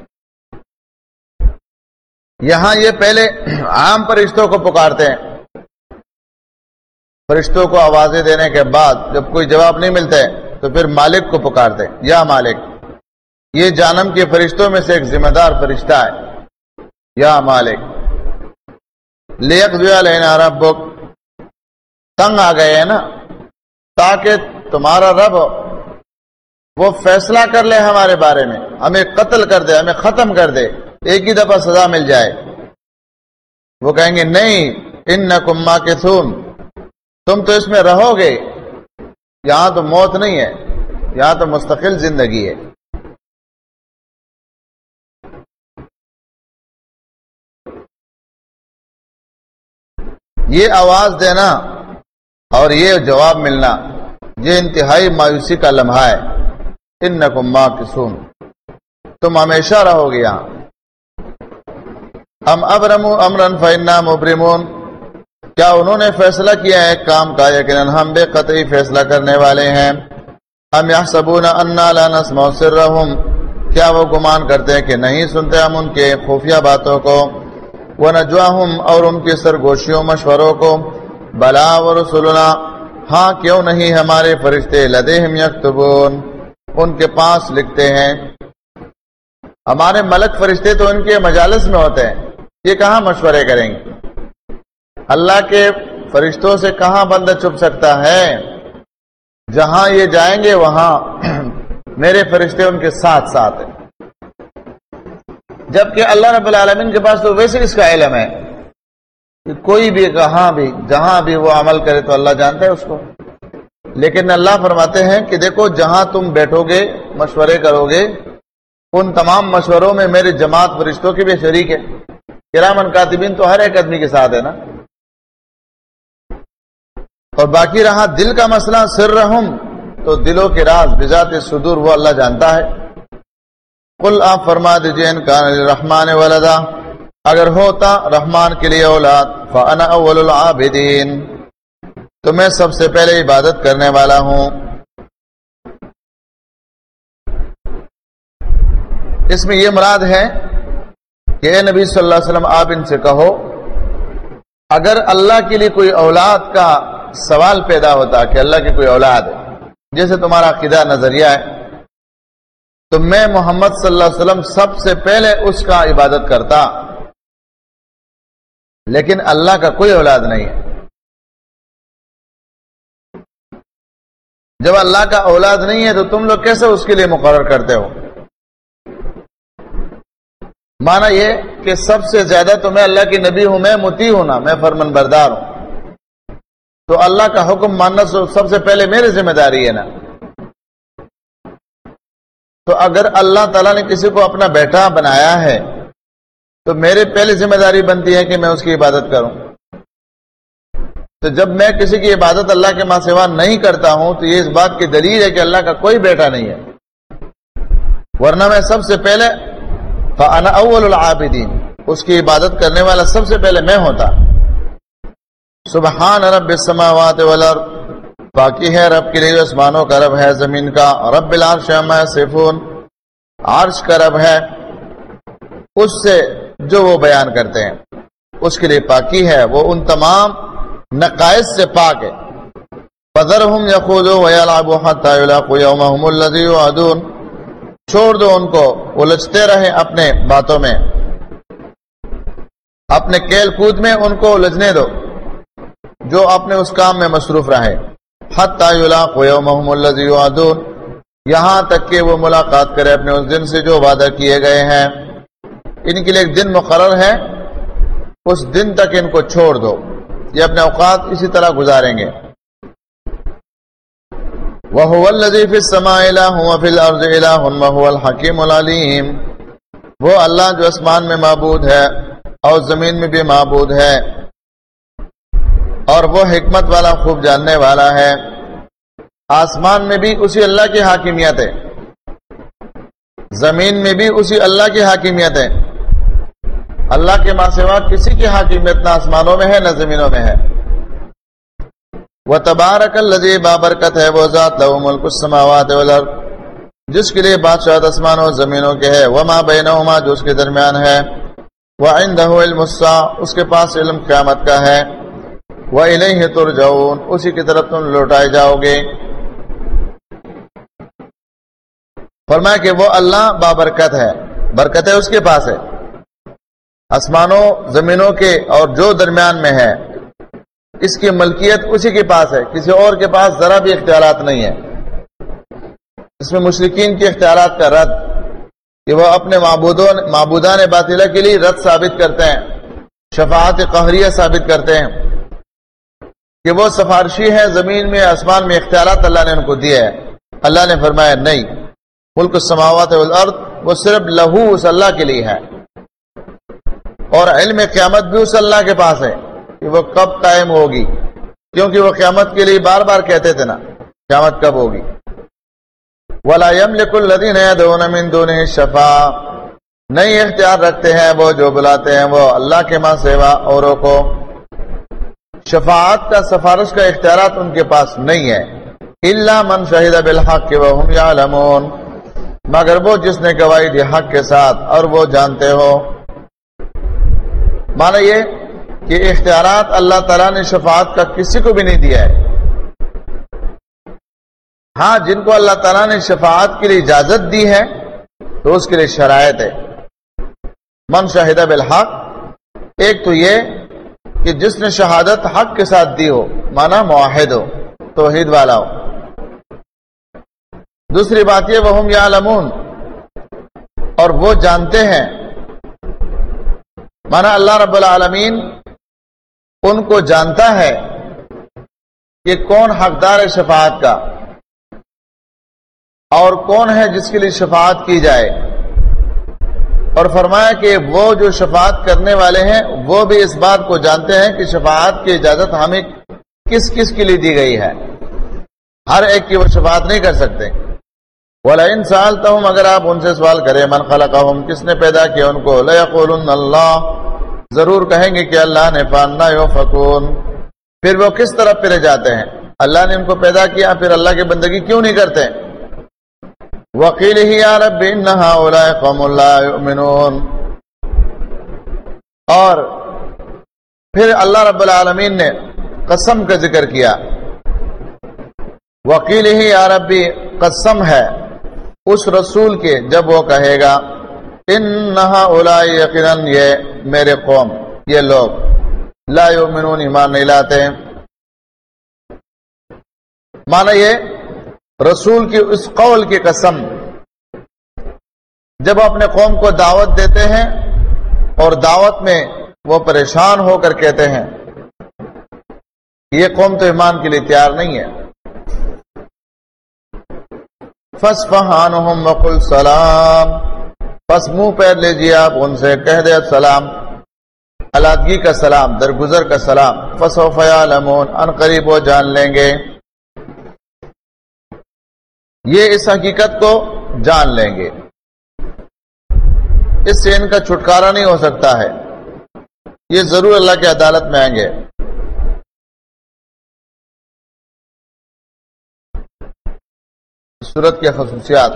یہاں یہ پہلے عام فرشتوں کو پکارتے ہیں، فرشتوں کو آوازیں دینے کے بعد جب کوئی جواب نہیں ملتا ہے تو پھر مالک کو پکارتے ہیں، یا مالک، یہ جہنم کے فرشتوں میں سے ایک ذمہ دار فرشتہ ہے، یا مالک لیقضی علینا ربک، تنگ آ گئے ہیں نا، تاکہ تمہارا رب وہ فیصلہ کر لے ہمارے بارے میں، ہمیں قتل کر دے، ہمیں ختم کر دے، ایک ہی دفعہ سزا مل جائے۔ وہ کہیں گے نہیں، انکم ماکثون، تم تو اس میں رہو گے، یہاں تو موت نہیں ہے، یہاں تو مستقل زندگی ہے۔ یہ آواز دینا اور یہ جواب ملنا، یہ انتہائی مایوسی کا لمحہ ہے۔ انکم ماکثون، تم ہمیشہ رہو گے یہاں۔ ام ابرموا امرا فانا مبرمون، کیا انہوں نے فیصلہ کیا ہے کام کا، یقیناً ہم بے قطعی فیصلہ کرنے والے ہیں۔ ام یحسبون انا لا نسمع سرهم، کیا وہ گمان کرتے ہیں کہ نہیں سنتے ہم ان کے خفیہ باتوں کو، ونجواہم، اور ان کی سرگوشیوں مشوروں کو، بلا ورسلنا، ہاں کیوں نہیں ہمارے فرشتے، لدیہم یکتبون، ان کے پاس لکھتے ہیں۔ ہمارے ملک فرشتے تو ان کے مجالس میں ہوتے ہیں، یہ کہاں مشورے کریں گے؟ اللہ کے فرشتوں سے کہاں بندہ چھپ سکتا ہے؟ جہاں یہ جائیں گے وہاں میرے فرشتے ان کے ساتھ ساتھ ہیں، جبکہ اللہ رب العالمین کے پاس تو ویسے اس کا علم ہے کہ کوئی بھی کہاں بھی جہاں بھی وہ عمل کرے تو اللہ جانتا ہے اس کو، لیکن اللہ فرماتے ہیں کہ دیکھو جہاں تم بیٹھو گے مشورے کرو گے، ان تمام مشوروں میں میرے جماعت فرشتوں کی بھی شریک ہے، کرامن کاتبین تو ہر ایک آدمی کے ساتھ ہے نا۔ اور باقی رہا دل کا مسئلہ، سرہم، تو دلوں کے راز بذات صدور وہ اللہ جانتا ہے۔ قل، آپ فرما دیجئے، ان کان للرحمن ولدا، اگر ہوتا رحمان کے لیے اولاد، فانا اول العابدین، تو میں سب سے پہلے عبادت کرنے والا ہوں۔ اس میں یہ مراد ہے کہ اے نبی صلی اللہ علیہ وسلم آپ ان سے کہو، اگر اللہ کے لیے کوئی اولاد کا سوال پیدا ہوتا کہ اللہ کی کوئی اولاد ہے، جیسے تمہارا عقیدہ نظریہ ہے، تو میں محمد صلی اللہ علیہ وسلم سب سے پہلے اس کا عبادت کرتا، لیکن اللہ کا کوئی اولاد نہیں ہے۔ جب اللہ کا اولاد نہیں ہے تو تم لوگ کیسے اس کے لیے مقرر کرتے ہو؟ مانا یہ کہ سب سے زیادہ تو میں اللہ کی نبی ہوں، میں مطیع ہوں نا، میں فرمان بردار ہوں، تو اللہ کا حکم ماننا سب سے پہلے میری ذمہ داری ہے نا۔ تو اگر اللہ تعالیٰ نے کسی کو اپنا بیٹا بنایا ہے تو میرے پہلی ذمہ داری بنتی ہے کہ میں اس کی عبادت کروں۔ تو جب میں کسی کی عبادت اللہ کے ماں سوا نہیں کرتا ہوں تو یہ اس بات کی دلیل ہے کہ اللہ کا کوئی بیٹا نہیں ہے، ورنہ میں سب سے پہلے فانا اول العابدین، اس کی عبادت کرنے والا سب سے پہلے میں ہوتا۔ سبحان رب السماوات والارض، باقی ہے رب کے لیے جو آسمانوں کا رب ہے زمین کا، رب العرش عما یصفون، عرش کا رب ہے اس سے جو وہ بیان کرتے ہیں، اس کے لیے پاکی ہے، وہ ان تمام نقائص سے پاک ہے۔ فذرهم یخوضوا ویلعبوا حتی یلاقوا یومهم الذی یوعدون، چھوڑ دو ان کو الجھتے رہے اپنے باتوں میں، اپنے کھیل کود میں ان کو الجھنے دو جو اپنے اس کام میں مصروف رہے۔ حتی یلاقوا یومهم الذی یوعدون، یہاں تک کہ وہ ملاقات کرے اپنے اس دن سے جو وعدہ کیے گئے ہیں۔ ان کے لیے ایک دن مقرر ہے، اس دن تک ان کو چھوڑ دو، یہ اپنے اوقات اسی طرح گزاریں گے۔ وَهُوَ الَّذِي فِي السَّمَاءِ إِلَٰهٌ وَفِي الْأَرْضِ إِلَٰهٌ وَهُوَ الْحَكِيمُ الْعَلِيمُ، وہ اللہ جو آسمان میں معبود ہے اور زمین میں بھی معبود ہے، اور وہ حکمت والا خوب جاننے والا ہے۔ آسمان میں بھی اسی اللہ کی حاکمیت ہے، زمین میں بھی اسی اللہ کی حاکمیت ہے۔ اللہ کے ماں سوا کسی کی حاکمیت نہ آسمانوں میں ہے نہ زمینوں میں ہے۔ وَتَبَارَكَ الَّذِي بابرکت ہے وہ ذات لَهُ مُلْكُ السَّمَاوَاتِ وَالْأَرْضِ جس کے لیے بادشاہت آسمانوں و زمینوں کے ہے، وَمَا بَيْنَهُمَا جو اس کے درمیان ہے، وَعِنْدَهُ عِلْمُ السَّاعَةِ اس کے پاس علم قیامت کا ہے، وَإِلَيْهِ تُرْجَعُونَ اسی کی طرف تم لوٹائے جاؤ گے۔ فرمایا کہ وہ اللہ بابرکت ہے، برکت ہے اس کے پاس ہے، آسمانوں زمینوں کے اور جو درمیان میں ہے اس کی ملکیت اسی کے پاس ہے، کسی اور کے پاس ذرا بھی اختیارات نہیں ہے۔ اس میں مشرکین کے اختیارات کا رد کہ وہ اپنے معبودان باطلہ کے لیے رد ثابت کرتے ہیں، شفاعت قہریہ ثابت کرتے ہیں کہ وہ سفارشی ہیں، زمین میں آسمان میں اختیارات اللہ نے ان کو دیے ہے۔ اللہ نے فرمایا نہیں، ملک السماوات والارض وہ صرف لہو اس اللہ کے لیے ہے، اور علم قیامت بھی اس اللہ کے پاس ہے کہ وہ کب قائم ہوگی، کیونکہ وہ قیامت کے لیے بار بار کہتے تھے نا قیامت کب ہوگی۔ وَلَا يَمْلِكُ الَّذِينَ يَدْعُونَ مِن دُونِهِ الشَّفَاعَةَ نہیں اختیار رکھتے ہیں وہ جو بلاتے ہیں وہ اللہ کے ماں سوا اوروں کو، شفاعت کا سفارش کا اختیارات ان کے پاس نہیں ہے، إِلَّا مَنْ شَهِدَ بِالْحَقِّ وَهُمْ يَعْلَمُونَ مگر وہ جس نے گواہی دی حق کے ساتھ اور وہ جانتے ہو۔ معنی یہ کہ اختیارات اللہ تعالیٰ نے شفاعت کا کسی کو بھی نہیں دیا ہے۔ ہاں جن کو اللہ تعالیٰ نے شفاعت کے لیے اجازت دی ہے تو اس کے لیے شرائط ہے۔ من شہد بالحق، ایک تو یہ کہ جس نے شہادت حق کے ساتھ دی ہو، معنی موحد ہو، توحید والا ہو۔ دوسری بات یہ وہم یعلمون اور وہ جانتے ہیں، مانا اللہ رب العالمین ان کو جانتا ہے کہ کون حقدار ہے شفاعت کا اور کون ہے جس کے لیے شفاعت کی جائے، اور فرمایا کہ وہ جو شفاعت کرنے والے ہیں وہ بھی اس بات کو جانتے ہیں کہ شفاعت کی اجازت ہمیں کس کس کے لیے دی گئی ہے، ہر ایک کی وہ شفاعت نہیں کر سکتے۔ وَلَئِن سَأَلْتَهُمْ اگر آپ ان سے سوال کریں من خلقہم کس نے پیدا کیا ان کو، لَيَقُولُنَّ اللَّهُ ضرور کہیں گے کہ اللہ نے، فَأَنَّىٰ يُؤْفَكُونَ پھر وہ کس طرف پھرے جاتے ہیں، اللہ نے ان کو پیدا کیا پھر اللہ کی بندگی کیوں نہیں کرتے۔ وَقِيلِهِ يَا رَبِّ إِنَّ هَٰؤُلَاءِ قَوْمٌ لَا يُؤْمِنُونَ اور پھر اللہ رب العالمین نے قسم کا ذکر کیا۔ وَقِيلِهِ يَا رَبِّ قسم ہے اس رسول کے جب وہ کہے گا إِنَّ هَٰؤُلَاءِ یقیناً یہ میرے قوم، یہ لوگ لا یؤمنون ایمان نہیں لاتے۔ معنی یہ رسول کی اس قول کی قسم جب اپنے قوم کو دعوت دیتے ہیں اور دعوت میں وہ پریشان ہو کر کہتے ہیں یہ قوم تو ایمان کے لیے تیار نہیں ہے۔ فَاصْفَحْ عَنْهُمْ وَقُلْ سَلَامٌ پس منہ پیر لیجیے آپ ان سے، کہہ دے سلام، علادگی کا سلام، درگزر کا سلام۔ فَسَوْفَ يَعْلَمُونَ ان قریب وہ جان لیں گے، یہ اس حقیقت کو جان لیں گے، اس سے ان کا چھٹکارا نہیں ہو سکتا ہے، یہ ضرور اللہ کی عدالت میں آئیں گے۔ سورت کے خصوصیات،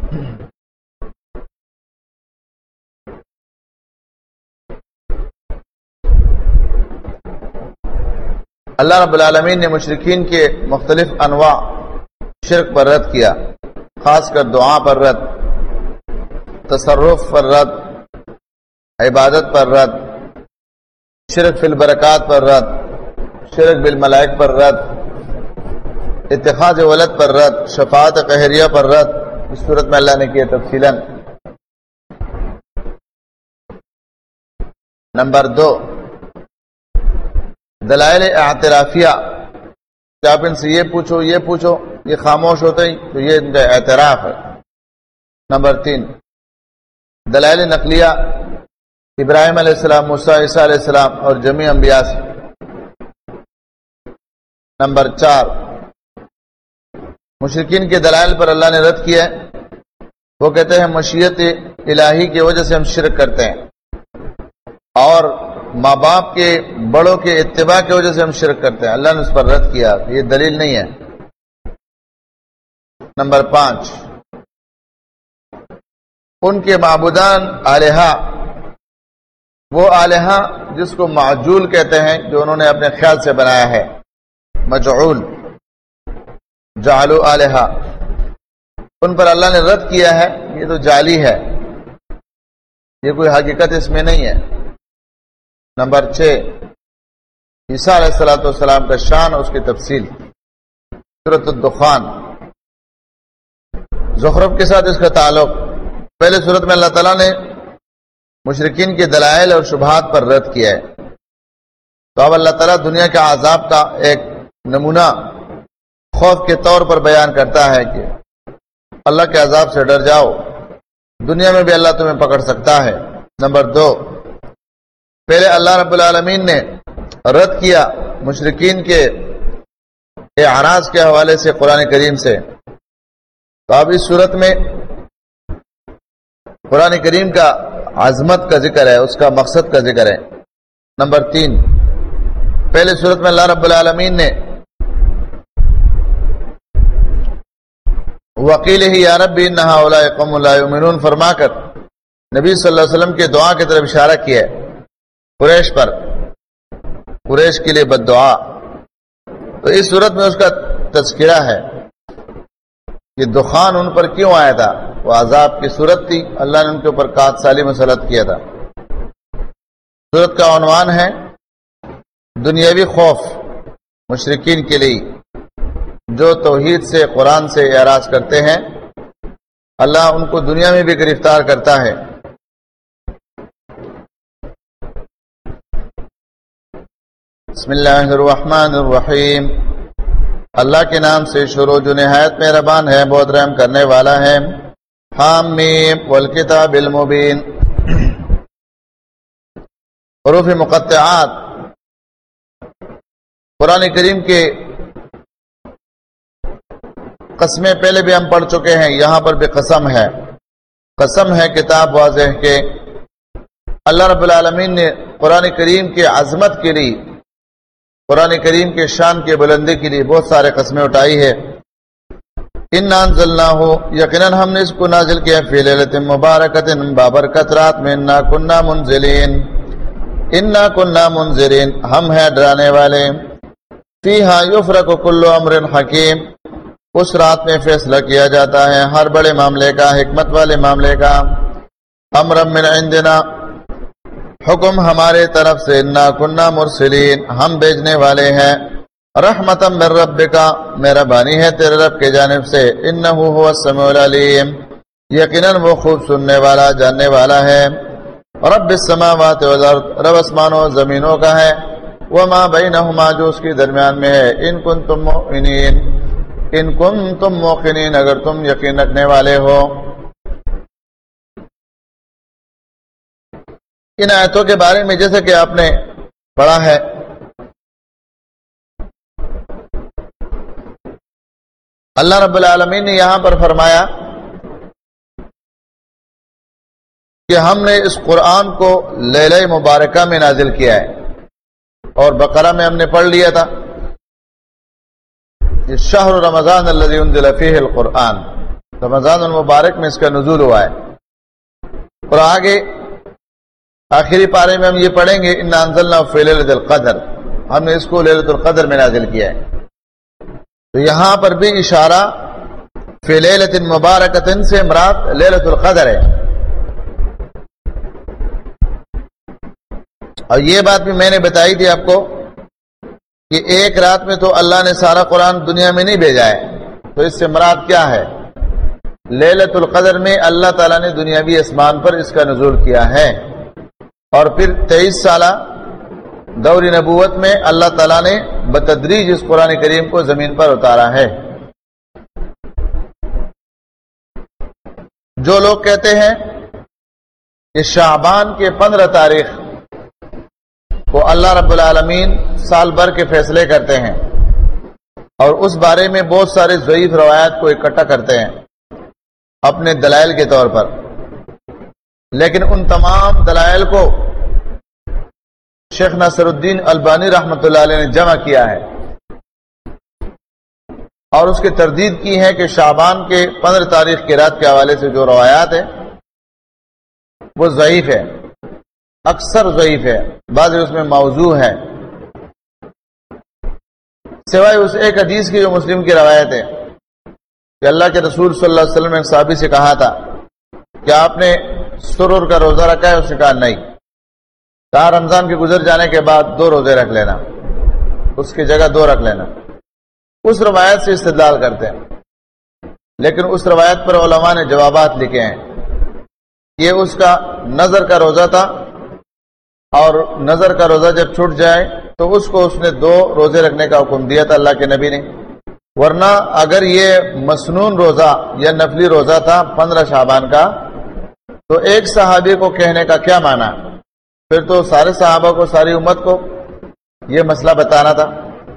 اللہ رب العالمین نے مشرکین کے مختلف انواع شرک پر رد کیا، خاص کر دعا پر رد، تصرف پر رد، عبادت پر رد، شرک فی البرکات پر رد، شرک بالملائک پر رد، اتخاذ ولد پر رد، شفاعت قہریہ پر رد، اس صورت میں اللہ نے کیا تفصیلاً۔ نمبر 2 دلائل اعترافیہ کہ آپ ان سے یہ پوچھو یہ خاموش ہوتے ہی تو یہ ان کا اعتراف ہے۔ نمبر 3 دلائل نقلیہ ابراہیم علیہ السلام، موسیٰ، عیسیٰ علیہ السلام اور جمیع انبیاء سے۔ نمبر 4 مشرکین کے دلائل پر اللہ نے رد کیا ہے۔ وہ کہتے ہیں مشیت الہی کی وجہ سے ہم شرک کرتے ہیں، اور ماں باپ کے بڑوں کے اتباع کی وجہ سے ہم شرک کرتے ہیں۔ اللہ نے اس پر رد کیا، یہ دلیل نہیں ہے۔ نمبر 5 ان کے معبودان الہا، وہ الہا جس کو معجول کہتے ہیں، جو انہوں نے اپنے خیال سے بنایا ہے، مجعول، جعلوا الہا، ان پر اللہ نے رد کیا ہے یہ تو جعلی ہے، یہ کوئی حقیقت اس میں نہیں ہے۔ نمبر 6 عیسیٰ علیہ السلام کا شان اور اس کی تفصیل، سورۃ الدخان۔ زخرف کے ساتھ اس کا تعلق، پہلے صورت میں اللہ تعالیٰ نے مشرکین کے دلائل اور شبہات پر رد کیا ہے، تو اب اللہ تعالیٰ دنیا کے عذاب کا ایک نمونہ خوف کے طور پر بیان کرتا ہے کہ اللہ کے عذاب سے ڈر جاؤ، دنیا میں بھی اللہ تمہیں پکڑ سکتا ہے۔ نمبر 2 پہلے اللہ رب العالمین نے رد کیا مشرکین کے اعراض کے حوالے سے قرآن کریم سے، تو اب اس صورت میں قرآن کریم کا عظمت کا ذکر ہے، اس کا مقصد کا ذکر ہے۔ نمبر 3 پہلے صورت میں اللہ رب العالمین نے وقیل ہی یا رب ان ہؤلاء قوم لا یؤمنون فرما کر نبی صلی اللہ علیہ وسلم کے دعا کی طرف اشارہ کیا ہے قریش پر، قریش کے لیے بد دعا۔ تو اس صورت میں اس کا تذکرہ ہے کہ دخان ان پر کیوں آیا تھا، وہ عذاب کی صورت تھی، اللہ نے ان کے اوپر قحط سالی مسلط کیا تھا۔ صورت کا عنوان ہے دنیاوی خوف مشرکین کے لیے جو توحید سے، قرآن سے اعراض کرتے ہیں، اللہ ان کو دنیا میں بھی گرفتار کرتا ہے۔ بسم اللہ الرحمن الرحیم، اللہ کے نام سے شروع جو نہایت مہربان ہے، بہت رحم کرنے والا ہے۔ حامیم والکتاب المبین، حروف مقطعات قرآن کریم کے قسمیں پہلے بھی ہم پڑھ چکے ہیں، یہاں پر بھی قسم ہے، قسم ہے کتاب واضح کے۔ اللہ رب العالمین نے قرآن کریم کے عظمت کے لیے، قرآن کریم کے شان کے بلندی کے لیے بہت سارے قسمیں اٹھائی ہے۔ انا انزلناہ، یقیناً ہم نے اس کو نازل کیا فی لیلۃ مبارکۃ، بابرکت رات میں، انا کننا منزلین، انا کننا منذرین، ہم ہیں ڈرانے والے۔ فیہا یفرق کل امر حکیم، اس رات میں فیصلہ کیا جاتا ہے ہر بڑے معاملے کا، حکمت والے معاملے کا۔ امر من عندنا، حکم ہمارے طرف سے، انا کننا مرسلین، ہم بھیجنے والے ہیں۔ رحمتا من ربک، مہربانی ہے تیرے رب کے جانب سے۔ انہ هو السمیع العلیم، یقیناً وہ خوب سننے والا، جاننے والا ہے۔ رب السماوات والارض، رب آسمانوں و زمینوں کا ہے۔ وما بینہما، جو اس کے درمیان میں ہے۔ ان کنتم مؤمنین، ان کنتم موقنین، اگر تم یقین رکھنے والے ہو۔ ان آیتوں کے بارے میں جیسے کہ آپ نے پڑھا ہے، اللہ رب العالمین نے یہاں پر فرمایا کہ ہم نے اس قرآن کو لیلہ مبارکہ میں نازل کیا ہے، اور بقرہ میں ہم نے پڑھ لیا تھا یہ شہر رمضان الذی انزل فیہ القرآن، رمضان المبارک میں اس کا نزول ہوا ہے۔ اور آگے آخری پارے میں ہم یہ پڑھیں گے انا انزلناہ فی لیلۃ القدر، ہم نے اس کو لیلۃ القدر میں نازل کیا ہے۔ تو یہاں پر بھی اشارہ فی لیلۃ مبارکۃ سے مراد لیلۃ القدر ہے۔ اور یہ بات بھی میں نے بتائی تھی آپ کو کہ ایک رات میں تو اللہ نے سارا قرآن دنیا میں نہیں بھیجا ہے، تو اس سے مراد کیا ہے؟ لیلۃ القدر میں اللہ تعالیٰ نے دنیاوی اسمان پر اس کا نزول کیا ہے، اور پھر 23 سالہ دور نبوت میں اللہ تعالیٰ نے بتدریج اس قرآن کریم کو زمین پر اتارا ہے۔ جو لوگ کہتے ہیں کہ شعبان کے 15 تاریخ کو اللہ رب العالمین سال بھر کے فیصلے کرتے ہیں اور اس بارے میں بہت سارے ضعیف روایات کو اکٹھا کرتے ہیں اپنے دلائل کے طور پر، لیکن ان تمام دلائل کو شیخ ناصر الدین البانی رحمۃ اللہ علیہ نے جمع کیا ہے اور اس کی تردید کی ہے کہ شعبان کے 15 تاریخ کی رات کے حوالے سے جو روایات ہے وہ ضعیف ہے، اکثر ضعیف ہے، بعض اس میں موضوع ہے، سوائے اس ایک حدیث کی جو مسلم کی روایت ہے کہ اللہ کے رسول صلی اللہ علیہ وسلم نے ایک صحابی سے کہا تھا کہ آپ نے سرور کا روزہ رکھا ہے؟ اس نے کہا نہیں، کہا رمضان کے گزر جانے کے بعد 2 روزے رکھ لینا، اس کی جگہ 2 رکھ لینا۔ اس روایت سے استدلال کرتے ہیں، لیکن اس روایت پر علماء نے جوابات لکھے ہیں۔ یہ اس کا نظر کا روزہ تھا اور نظر کا روزہ جب چھوٹ جائے تو اس کو اس نے 2 روزے رکھنے کا حکم دیا تھا اللہ کے نبی نے، ورنہ اگر یہ مسنون روزہ یا نفلی روزہ تھا 15 شعبان کا تو ایک صحابی کو کہنے کا کیا معنی؟ پھر تو سارے صحابہ کو، ساری امت کو یہ مسئلہ بتانا تھا۔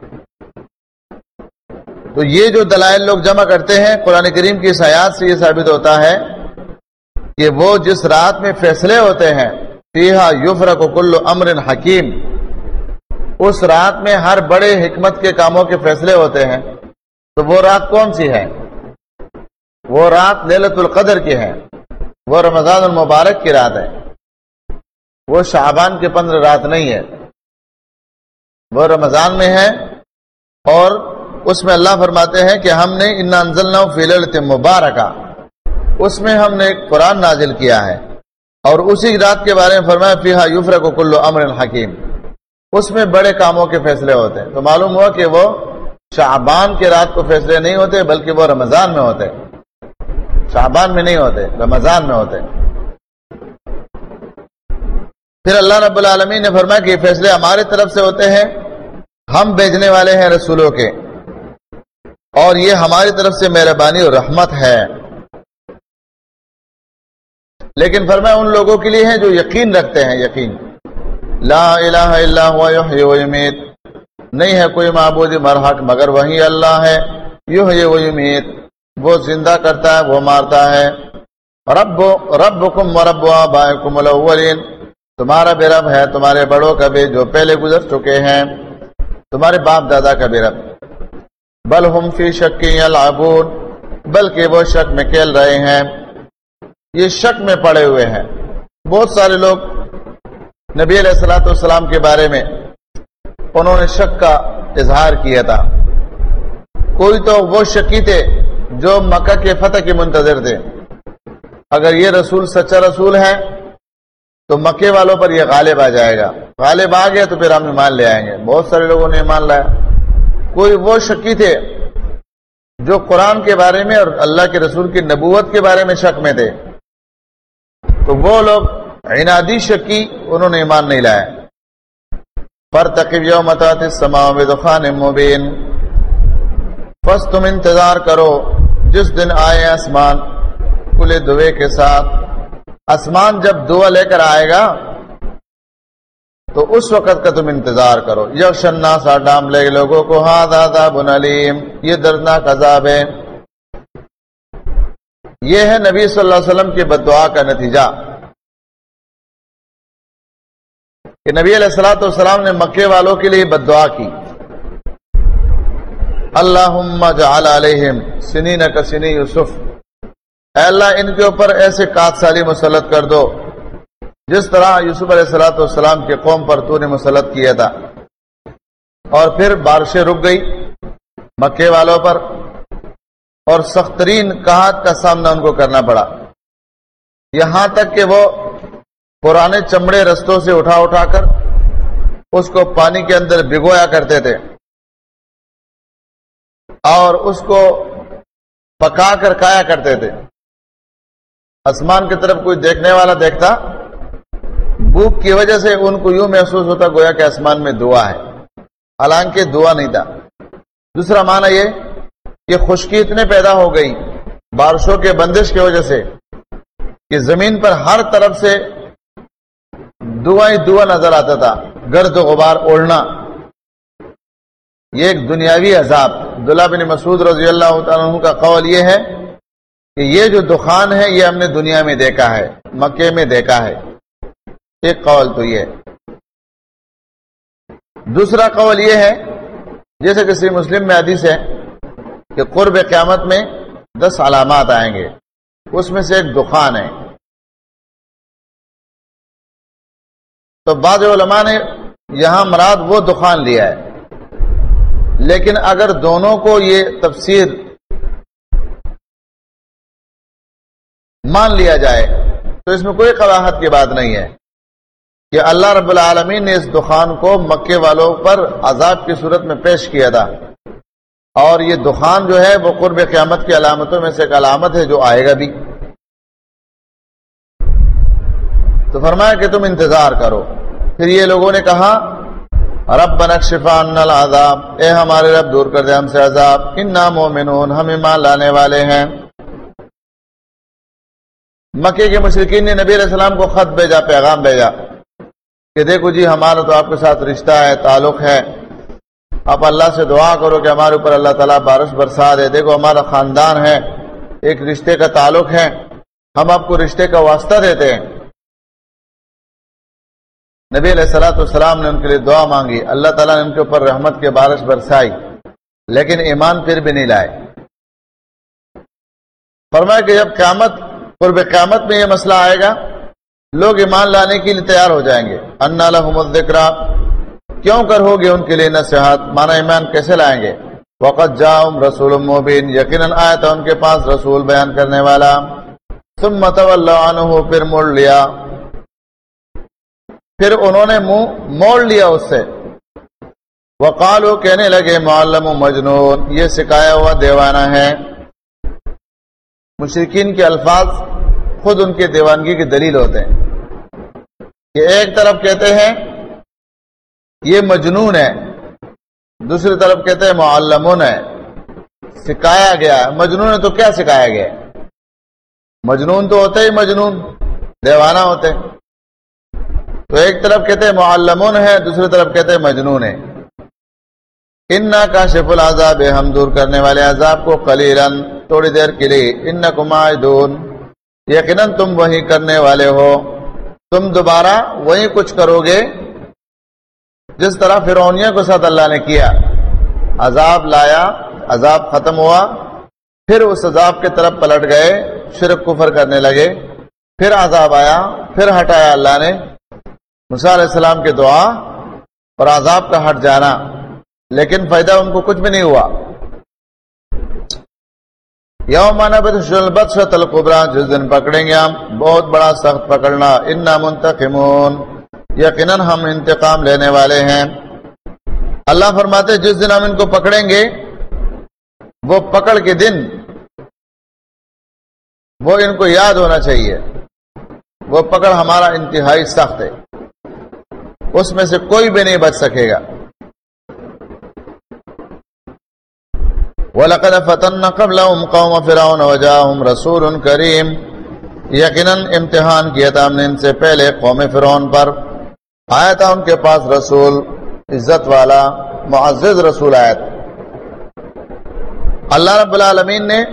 تو یہ جو دلائل لوگ جمع کرتے ہیں قرآن کریم کی اس آیات سے یہ ثابت ہوتا ہے کہ وہ جس رات میں فیصلے ہوتے ہیں فیہا یفرق کل امر حکیم، اس رات میں ہر بڑے حکمت کے کاموں کے فیصلے ہوتے ہیں، تو وہ رات کون سی ہے؟ وہ رات لیلۃ القدر کی ہے، وہ رمضان المبارک کی رات ہے، وہ شعبان کے 15 رات نہیں ہے، وہ رمضان میں ہے۔ اور اس میں اللہ فرماتے ہیں کہ ہم نے انا انزلناہ فی لیلۃ مبارکہ، اس میں ہم نے ایک قرآن نازل کیا ہے، اور اسی رات کے بارے میں فرمایا فیہا یفرق کل امر حکیم، اس میں بڑے کاموں کے فیصلے ہوتے ہیں۔ تو معلوم ہوا کہ وہ شعبان کے رات کو فیصلے نہیں ہوتے بلکہ وہ رمضان میں ہوتے، شعبان میں نہیں ہوتے، رمضان میں ہوتے۔ پھر اللہ رب العالمین نے فرمایا کہ یہ فیصلے ہمارے طرف سے ہوتے ہیں، ہم بھیجنے والے ہیں رسولوں کے، اور یہ ہماری طرف سے مہربانی اور رحمت ہے۔ لیکن فرمایا ان لوگوں کے لیے ہیں جو یقین رکھتے ہیں، یقین لا الہ الا هو یحیی و یمیت، نہیں ہے کوئی معبود برحق مگر وہی اللہ ہے، یحیی و یمیت، وہ زندہ کرتا ہے، وہ مارتا ہے۔ ربکم و رب آبائکم الاولین، تمہارا بھی رب ہے تمہارے بڑوں کا بھی جو پہلے گزر چکے ہیں، تمہارے باپ دادا کا بھی رب۔ بل ہم فی شک یلعبون، بلکہ وہ شک میں کھیل رہے ہیں، یہ شک میں پڑے ہوئے ہیں۔ بہت سارے لوگ نبی علیہ الصلوۃ والسلام کے بارے میں انہوں نے شک کا اظہار کیا تھا۔ کوئی تو وہ شکی تھے جو مکہ کے فتح کے منتظر تھے، اگر یہ رسول سچا رسول ہے تو مکے والوں پر یہ غالب آ جائے گا، غالب آ گیا تو پھر ہم ایمان لے آئیں گے۔ بہت سارے لوگوں نے ایمان لایا۔ کوئی وہ شکی تھے جو قرآن کے بارے میں اور اللہ کے رسول کی نبوت کے بارے میں شک میں تھے، تو وہ لوگ عنادی شکی انہوں نے ایمان نہیں لایا۔ فارتقب یوم تأتی السماء بدخان مبین، پس تم انتظار کرو جس دن آئے آسمان کھلے دھوئے کے ساتھ۔ آسمان جب دھواں لے کر آئے گا تو اس وقت کا تم انتظار کرو۔ یغش الناس، ڈام لے لوگوں کو، ھذا عذاب علیم، یہ دردناک عذاب ہے۔ یہ ہے نبی صلی اللہ علیہ وسلم کی بد دعا کا نتیجہ کہ نبی علیہ الصلوۃ والسلام نے مکے والوں کے لیے بد دعا کی، اللہم اجعل علیہم سنین کسنی یوسف، اے اللہ ان کے اوپر ایسے قحط سالی مسلط کر دو جس طرح یوسف علیہ الصلوۃ والسلام کے قوم پر تو نے مسلط کیا تھا۔ اور پھر بارشیں رک گئی مکے والوں پر اور سخت ترین قحط کا سامنا ان کو کرنا پڑا، یہاں تک کہ وہ پرانے چمڑے رستوں سے اٹھا اٹھا کر اس کو پانی کے اندر بھگویا کرتے تھے اور اس کو پکا کر کھایا کرتے تھے۔ آسمان کی طرف کوئی دیکھنے والا دیکھتا، بھوک کی وجہ سے ان کو یوں محسوس ہوتا گویا کہ آسمان میں دعا ہے، حالانکہ دعا نہیں تھا۔ دوسرا معنی یہ کہ خشکی اتنے پیدا ہو گئی بارشوں کے بندش کی وجہ سے کہ زمین پر ہر طرف سے دھواں ہی دھواں نظر آتا تھا، گرد و غبار اڑنا. یہ ایک دنیاوی عذاب. عبداللہ بن مسعود رضی اللہ تعالیٰ عنہ کا قول یہ ہے کہ یہ جو دخان ہے یہ ہم نے دنیا میں دیکھا ہے، مکے میں دیکھا ہے. ایک قول تو یہ ہے. دوسرا قول یہ ہے جیسے کہ صحیح مسلم میں حدیث ہے کہ قرب قیامت میں 10 علامات آئیں گے، اس میں سے ایک دخان ہے. تو بعض علماء نے یہاں مراد وہ دخان لیا ہے، لیکن اگر دونوں کو یہ تفسیر مان لیا جائے تو اس میں کوئی قباحت کی بات نہیں ہے کہ اللہ رب العالمین نے اس دخان کو مکے والوں پر عذاب کی صورت میں پیش کیا تھا، اور یہ دخان جو ہے وہ قرب قیامت کی علامتوں میں سے ایک علامت ہے جو آئے گا بھی. تو فرمایا کہ تم انتظار کرو. پھر یہ لوگوں نے کہا ربنا اکشف عنا العذاب، اے ہمارے رب دور کر دے ہم سے عذاب، انا مومنون، ہم ایمان لانے والے ہیں. مکے کے مشرکین نے نبی علیہ السلام کو خط بھیجا، پیغام بھیجا کہ دیکھو جی ہمارا تو آپ کے ساتھ رشتہ ہے، تعلق ہے، آپ اللہ سے دعا کرو کہ ہمارے اوپر اللہ تعالیٰ بارش برسا دے. دیکھو ہمارا خاندان ہے، ایک رشتے کا تعلق ہے، ہم آپ کو رشتے کا واسطہ دیتے ہیں. نبی علیہ الصلوۃ والسلام نے ان کے لیے دعا مانگی، اللہ تعالیٰ نے ان کے اوپر رحمت کے بارش برسائی، لیکن ایمان پھر بھی نہیں لائے. فرمایا کہ جب قرب قیامت میں یہ مسئلہ آئے گا لوگ ایمان لانے کے لیے تیار ہو جائیں گے. انا لهم الذکر، کیوں کر ہوگی ان کے لیے نصیحت، مانا ایمان کیسے لائیں گے. وقد جاءهم رسول مبین، یقیناً آیا تھا ان کے پاس رسول بیان کرنے والا. ثم تولوا عنہ، پھر موڑ لیا، پھر انہوں نے منہ موڑ لیا اس سے. وقالوا، کہنے لگے معلم مجنون، یہ سکھایا ہوا دیوانہ ہے. مشرکین کے الفاظ خود ان کے دیوانگی کی دلیل ہوتے ہیں کہ ایک طرف کہتے ہیں یہ مجنون ہے، دوسری طرف کہتے ہیں معلمون ہے، سکھایا گیا ہے. مجنون ہے تو کیا سکھایا گیا ہے؟ مجنون تو ہوتے ہی مجنون، دیوانہ ہوتے. تو ایک طرف کہتے ہیں معلمون ہے، دوسری طرف کہتے ہیں مجنون ہے. انا کاشف العذاب، ہم دور کرنے والے عذاب کو، قلیلا، تھوڑی دیر کے لیے. انکم عائدون، یقیناً تم وہی کرنے والے ہو، تم دوبارہ وہی کچھ کرو گے جس طرح فرعونیوں کے ساتھ اللہ نے کیا. عذاب لایا، عذاب ختم ہوا، پھر اس عذاب کی طرف پلٹ گئے، شرک کفر کرنے لگے. پھر عذاب آیا، پھر ہٹایا اللہ نے. موسیٰ علیہ السلام کی دعا اور عذاب کا ہٹ جانا، لیکن فائدہ ان کو کچھ بھی نہیں ہوا. یوم نبطش البطشۃ الکبریٰ، جس دن پکڑیں گے ہم بہت بڑا سخت پکڑنا. انا منتقمون، یقیناً ہم انتقام لینے والے ہیں. اللہ فرماتے جس دن ہم ان کو پکڑیں گے وہ پکڑ کے دن وہ ان کو یاد ہونا چاہیے. وہ پکڑ ہمارا انتہائی سخت ہے، اس میں سے کوئی بھی نہیں بچ سکے گا. وَلَقَدْ فَتَنَّا قَبْلَهُمْ قَوْمَ فِرْعَوْنَ وَجَاءَهُمْ رَسُولٌ كَرِيمٌ، یقیناً امتحان کیا تھا ہم نے ان سے پہلے قوم فرعون پر، آیا تھا ان کے پاس رسول عزت والا معزز رسول آیا تھا. اللہ رب العالمین نے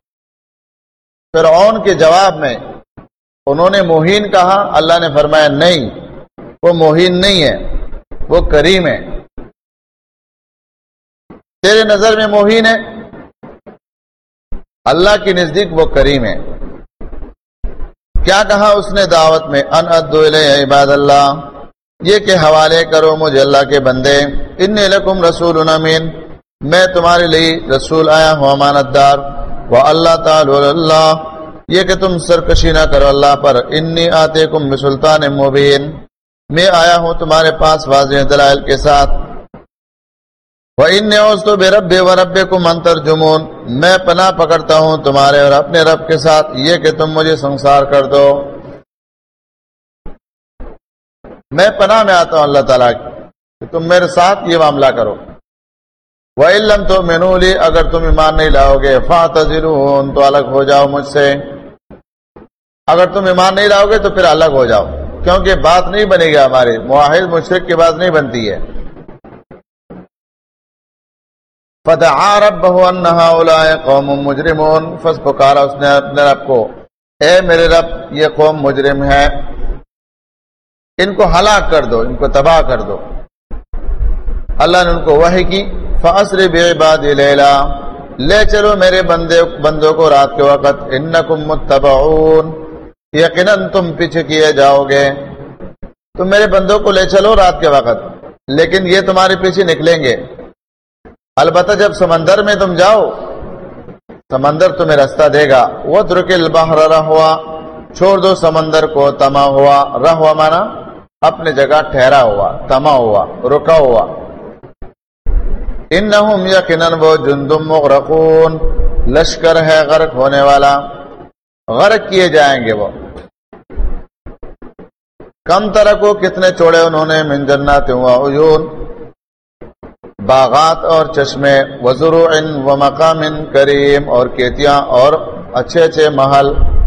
فرعون کے جواب میں، انہوں نے موہین کہا، اللہ نے فرمایا نہیں، وہ موہین نہیں ہے، وہ کریم ہے. تیرے نظر میں موہین ہے، اللہ کی نزدیک وہ کریم ہے. کیا کہا اس نے دعوت میں، ان ادعو الی عباد اللہ، یہ کہ حوالے کرو مجھے اللہ کے بندے. انی لکم رسول امین، میں تمہارے لیے رسول آیا ہوں امانت دار. وَأَلَّا تَعْلُوا عَلَى اللَّهِ، یہ کہ تم سرکشی نہ کرو اللہ پر. انی آتیکم بسلطان مبین، میں آیا ہوں تمہارے پاس واضح دلائل کے ساتھ. وَإِنِّي عُذْتُ بِرَبِّي وَرَبِّكُمْ أَن تَرْجُمُونِ، میں پناہ پکڑتا ہوں تمہارے اور اپنے رب کے ساتھ یہ کہ تم مجھے سنسار کر دو. میں پناہ میں آتا ہوں اللہ تعالیٰ کی کہ تم میرے ساتھ یہ معاملہ کرو. وَإِن لَّمْ تُؤْمِنُوا لِي، اگر تم ایمان نہیں لاؤ گے، فَاعْتَزِلُونِ، تو الگ ہو جاؤ مجھ سے. اگر تم ایمان نہیں لاؤ گے تو پھر الگ ہو جاؤ، کیونکہ بات نہیں بنے گی ہماری، موحد مشرک کی بات نہیں بنتی ہے۔ فدعا ربہ ان ہؤلاء قوم مجرمون، پس پکارا اس نے اپنے رب کو، اے میرے رب یہ قوم مجرم ہے، ان کو ہلاک کر دو، ان کو تباہ کر دو۔ اللہ نے ان کو وحی کی، فَأَسْرِ بِعِبَادِي لَيْلًا، لے چلو میرے بندوں کو رات کے وقت، انکم متبعون، یقیناً تم پیچھے کیے جاؤ گے، تم میرے بندوں کو لے چلو رات کے وقت، لیکن یہ تمہارے پیچھے نکلیں گے۔ البتہ جب سمندر میں تم جاؤ، سمندر تمہیں رستہ دے گا۔ وَاتْرُكِ الْبَحْرَ رَهْوًا، چھوڑ دو سمندر کو تما ہوا، رہوا مانا اپنے جگہ ٹھہرا ہوا، تما ہوا، رکا ہوا۔ انہم یقیناً وہ جندم مغرقون، لشکر ہے غرق ہونے والا، غرق کیے جائیں گے وہ۔ کم ترکو، کتنے چھوڑے انہوں نے، من جنات و عیون، باغات اور چشمے، وزروع و مقام کریم، اور کھیتیاں اور اچھے اچھے محل،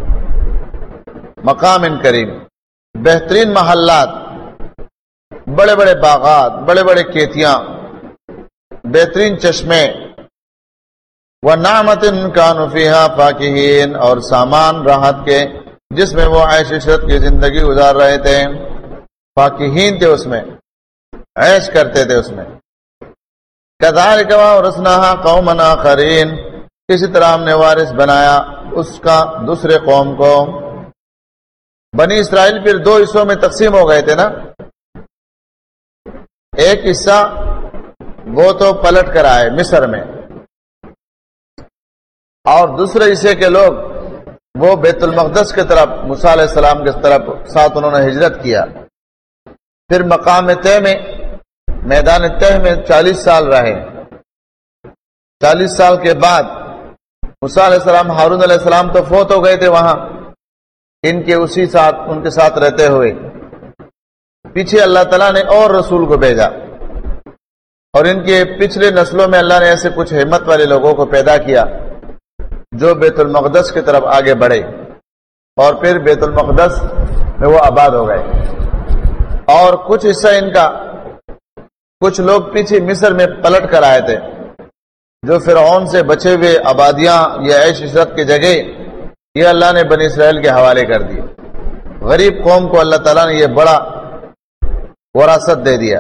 مقام کریم بہترین محلات، بڑے بڑے باغات، بڑے بڑے کھیتیاں، بہترین چشمے، وَنَعْمَةٍ كَانُوا فِيهَا فَاكِهِينَ، اور سامان راحت کے جس میں وہ عیش عشرت کی زندگی گزار رہے تھے، فاکہین تھے، اس میں عیش کرتے تھے اس میں۔ كَذَلِكَ وَأَوْرَثْنَاهَا قَوْمًا آخَرِينَ، اسی طرح ہم نے وارث بنایا اس کا دوسرے قوم کو۔ بنی اسرائیل پھر دو حصوں میں تقسیم ہو گئے تھے نا، ایک حصہ وہ تو پلٹ کر آئے مصر میں، اور دوسرے حصے کے لوگ وہ بیت المقدس کی طرف، موسیٰ علیہ السلام کے طرف ساتھ انہوں نے ہجرت کیا۔ پھر مقام طے میں، میدان طے میں 40 سال رہے۔ 40 سال کے بعد موسیٰ علیہ السلام، ہارون علیہ السلام تو فوت ہو گئے تھے وہاں، ان کے ساتھ رہتے ہوئے پیچھے اللہ تعالیٰ نے اور رسول کو بھیجا، اور ان کے پچھلے نسلوں میں اللہ نے ایسے کچھ ہمت والے لوگوں کو پیدا کیا جو بیت المقدس کی طرف آگے بڑھے، اور پھر بیت المقدس میں وہ آباد ہو گئے۔ اور کچھ حصہ ان کا، کچھ لوگ پیچھے مصر میں پلٹ کر آئے تھے، جو فرعون سے بچے ہوئے آبادیاں یا عیش عشرت کی جگہ یہ اللہ نے بنی اسرائیل کے حوالے کر دی۔ غریب قوم کو اللہ تعالیٰ نے یہ بڑا وراثت دے دیا۔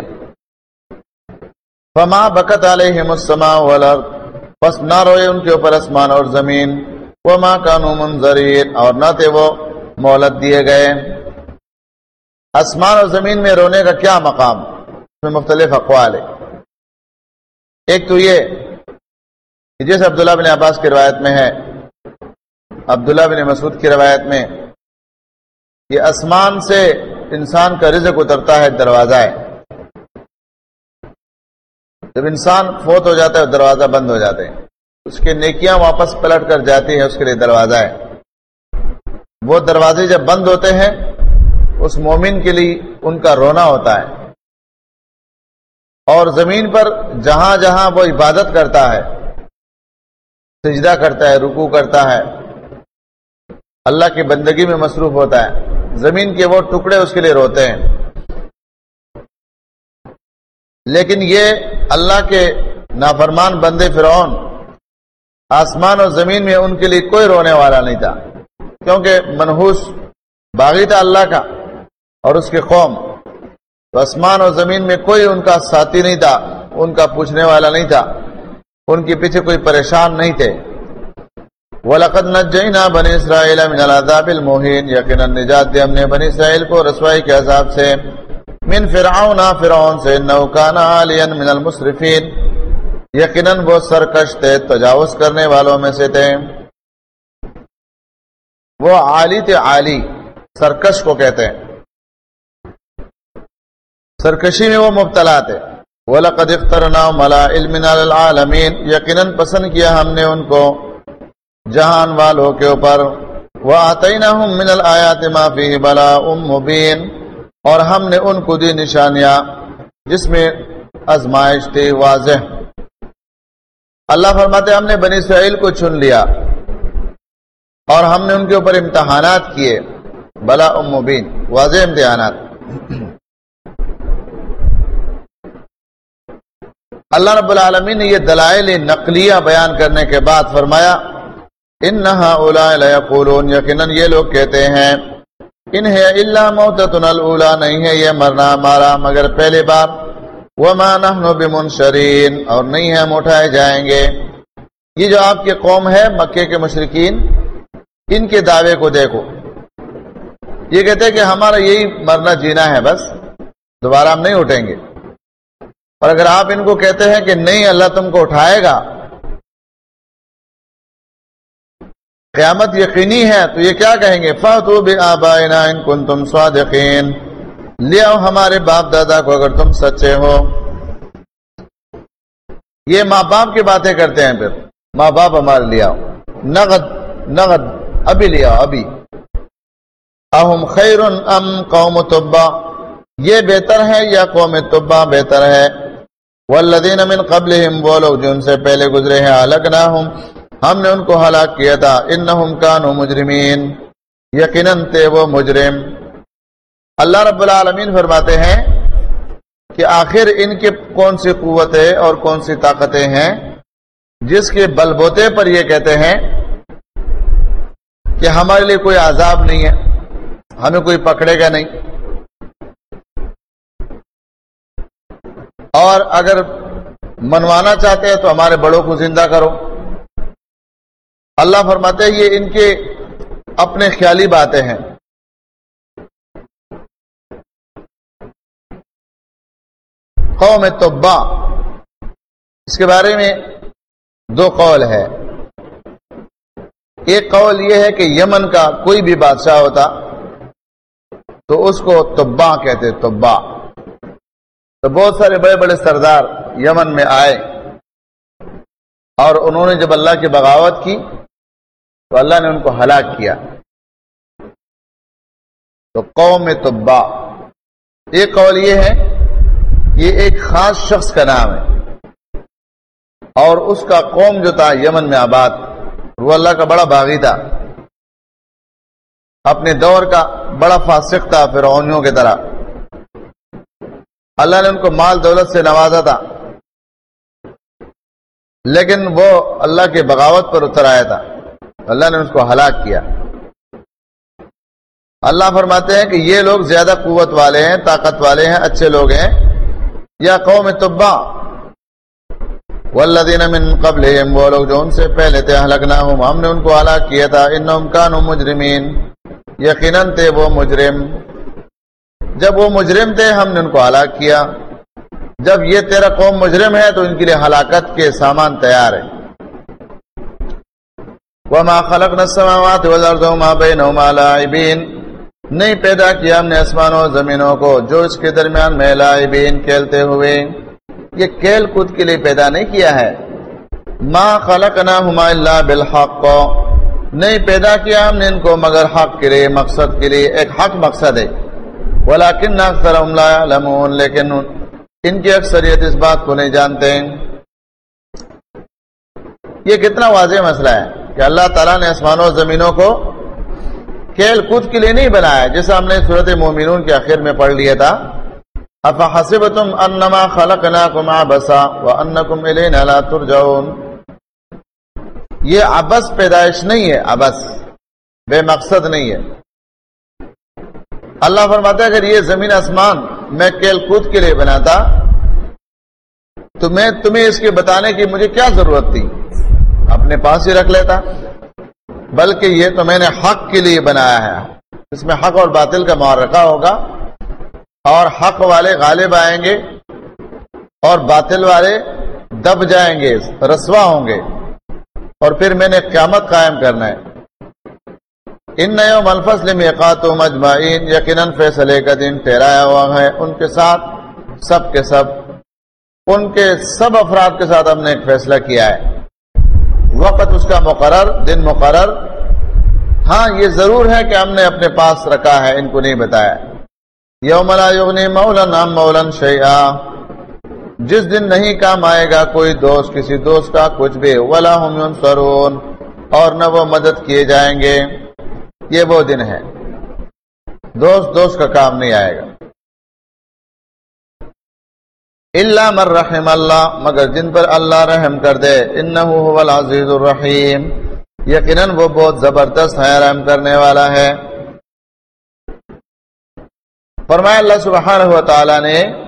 فما بکت علیہم السماء والارض، پس نہ روئے ان کے اوپر آسمان اور زمین، وما کانوا منظرین، اور نہ تھے وہ مہلت دیے گئے۔ آسمان اور زمین میں رونے کا کیا مقام، اس میں مختلف اقوال ہے۔ ایک تو یہ جیسے عبداللہ بن عباس کی روایت میں ہے، عبداللہ بن مسعود کی روایت میں، یہ آسمان سے انسان کا رزق اترتا ہے، دروازہ ہے۔ جب انسان فوت ہو جاتا ہے دروازہ بند ہو جاتے ہیں، اس کے نیکیاں واپس پلٹ کر جاتی ہیں، اس کے لیے دروازہ ہے۔ وہ دروازے جب بند ہوتے ہیں اس مومن کے لیے ان کا رونا ہوتا ہے، اور زمین پر جہاں جہاں وہ عبادت کرتا ہے، سجدہ کرتا ہے، رکوع کرتا ہے، اللہ کی بندگی میں مصروف ہوتا ہے، زمین کے وہ ٹکڑے اس کے لیے روتے ہیں۔ لیکن یہ اللہ کے نافرمان بندے فرعون، آسمان اور زمین میں ان کے لیے کوئی رونے والا نہیں تھا، کیونکہ منحوس باغی تھا اللہ کا اور اس کے قوم، تو آسمان اور زمین میں کوئی ان کا ساتھی نہیں تھا، ان کا پوچھنے والا نہیں تھا، ان کے پیچھے کوئی پریشان نہیں تھے۔ وَلَقَدْ نَجَّيْنَا بَنِي إِسْرَائِيلَ مِنَ الْعَذَابِ الْمُهِينِ، یقیناً نجات دے ہم نے بنی اسرائیل کو رسوائی کے عذاب سے، من فرعون، فرعون سے، إِنَّهُ كَانَ عَالِيًا مِنَ الْمُسْرِفِينَ، یقیناً وہ سرکش تھے، تجاوز کرنے والوں میں سے تھے۔ وہ عالی تھے، عالی سرکش کو کہتے ہیں، سرکشی میں وہ مبتلا تھے۔ وَلَقَدْ اخْتَرْنَاهُمْ عَلَىٰ عِلْمٍ عَلَى الْعَالَمِينَ، یقیناً پسند کیا ہم نے ان کو جہان والوں کے اوپر۔ وَآتَيْنَاهُمْ مِنَ الْآيَاتِ مَا فِيهِ بَلَاءٌ مُبِينٌ، اور ہم نے ان کو دی نشانیاں جس میں آزمائش تھی واضح۔ اللہ فرماتے ہم نے بنی اسرائیل کو چن لیا اور ہم نے ان کے اوپر امتحانات کیے، بلاء مبین، واضح امتحانات۔ اللہ رب العالمین نے یہ دلائل نقلیہ بیان کرنے کے بعد فرمایا ان ہؤلاء لیقولون، یقیناً یہ لوگ کہتے ہیں ان ہے الا موتتنا الاولی، نہیں ہے یہ مرنا ہمارا مگر پہلی بار، وما نحن بمنشرین، اور نہیں ہے ہم اٹھائے جائیں گے۔ یہ جو آپ کی قوم ہے مکے کے مشرکین، ان کے دعوے کو دیکھو، یہ کہتے ہیں کہ ہمارا یہی مرنا جینا ہے، بس دوبارہ ہم نہیں اٹھیں گے۔ اور اگر آپ ان کو کہتے ہیں کہ نہیں اللہ تم کو اٹھائے گا، قیامت یقینی ہے، تو یہ کیا کہیں گے؟ فَأْتُوا بِآبَائِنَا إِن كُنتُمْ صَادِقِينَ، لے آؤ ہمارے باپ دادا کو اگر تم سچے ہو۔ یہ ماں باپ کی باتیں کرتے ہیں، پھر ماں باپ ہمارے لے آؤ، نغد ابھی لے آؤ ابھی۔ اہم خیر ام قوم تبا، یہ بہتر ہے یا قوم تبا بہتر ہے؟ والذین من قبلہم، وہ لوگ جو ان سے پہلے گزرے ہیں، اہلکناہم، ہم نے ان کو ہلاک کیا تھا، انہم کانوا مجرمین، یقیناً تھے وہ مجرم۔ اللہ رب العالمین فرماتے ہیں کہ آخر ان کے کون سی قوتیں اور کون سی طاقتیں ہیں جس کے بل بوتے پر یہ کہتے ہیں کہ ہمارے لیے کوئی عذاب نہیں ہے، ہمیں کوئی پکڑے گا نہیں، اور اگر منوانا چاہتے ہیں تو ہمارے بڑوں کو زندہ کرو۔ اللہ فرماتے ہیں یہ ان کے اپنے خیالی باتیں ہیں۔ قوم تبا، اس کے بارے میں دو قول ہے۔ ایک قول یہ ہے کہ یمن کا کوئی بھی بادشاہ ہوتا تو اس کو تبا کہتے، تبا۔ تو بہت سارے بڑے بڑے سردار یمن میں آئے اور انہوں نے جب اللہ کی بغاوت کی تو اللہ نے ان کو ہلاک کیا، تو قوم تبا۔ ایک قول یہ ہے یہ ایک خاص شخص کا نام ہے، اور اس کا قوم جو تھا یمن میں آباد، وہ اللہ کا بڑا باغی تھا، اپنے دور کا بڑا فاسق تھا فرعونیوں کی طرح۔ اللہ نے ان کو مال دولت سے نوازا تھا، لیکن وہ اللہ کے بغاوت پر اتر آیا تھا، اللہ نے اس کو ہلاک کیا۔ اللہ فرماتے ہیں کہ یہ لوگ زیادہ قوت والے ہیں، طاقت والے ہیں، اچھے لوگ ہیں۔ یا قوم تبا، والذین من قبلہم، وہ لوگ جو ان سے پہلے تھے، اہلکناہم، ہم نے ان کو ہلاک کیا تھا، انہم کانوا مجرمین، یقیناً تھے وہ مجرم۔ جب وہ مجرم تھے ہم نے ان کو ہلاک کیا، جب یہ تیرا قوم مجرم ہے تو ان کے لیے ہلاکت کے سامان تیار ہے۔ وما خلقنا السماوات والارض وما بینہما لاعبین، نہیں پیدا کیا ہم نے آسمانوں اور زمینوں کو جو اس کے درمیان میں لاعبین، کھیلتے ہوئے۔ یہ کھیل کود کے لیے پیدا نہیں کیا ہے۔ ما خلقناہما الا بالحق، نہیں پیدا کیا ہم نے ان کو مگر حق کے لیے، مقصد کے لیے، ایک حق مقصد ہے۔ ولکن اکثرهم لا يعلمون، لیکن ان کی اکثریت اس بات کو نہیں جانتے ہیں۔ یہ کتنا واضح مسئلہ ہے کہ اللہ تعالیٰ نے آسمانوں اور زمینوں کو کھیل کود کے لیے نہیں بنایا، جیسا ہم نے سورۃ مومنون کے آخر میں پڑھ لیا تھا، افحسبتم انما خلقناکم عبثا وانکم الینا لا ترجعون۔ یہ عبث پیدائش نہیں ہے، عبث بے مقصد نہیں ہے۔ اللہ فرماتا ہے اگر یہ زمین آسمان میں کھیل کود کے لیے بناتا تو میں تمہیں اس کے بتانے کی مجھے کیا ضرورت تھی، اپنے پاس ہی رکھ لیتا۔ بلکہ یہ تو میں نے حق کے لیے بنایا ہے، اس میں حق اور باطل کا معرکہ ہوگا، اور حق والے غالب آئیں گے اور باطل والے دب جائیں گے، رسوا ہوں گے، اور پھر میں نے قیامت قائم کرنا ہے۔ ان یوم الفصل میقاتہم اجمعین، یقیناً فیصلے کا دن ٹھہرایا ہوا ہے ان کے ساتھ، سب کے سب، ان کے سب افراد کے ساتھ ہم نے ایک فیصلہ کیا ہے۔ وقت اس کا مقرر، دن مقرر۔ ہاں یہ ضرور ہے کہ ہم نے اپنے پاس رکھا ہے، ان کو نہیں بتایا۔ یوم لا یغنی مولا عن مولا شیئا، جس دن نہیں کام آئے گا کوئی دوست کسی دوست کا کچھ بھی، ولا هم ینصرون، اور نہ وہ مدد کیے جائیں گے۔ یہ وہ دن ہے دوست کا کام نہیں آئے گا. الا من رحم اللہ، مگر جن پر اللہ رحم کر دے. انہ هو العزیز الرحیم، یقیناً وہ بہت زبردست ہے، رحم کرنے والا ہے. فرمایا اللہ سبحانہ و تعالی نے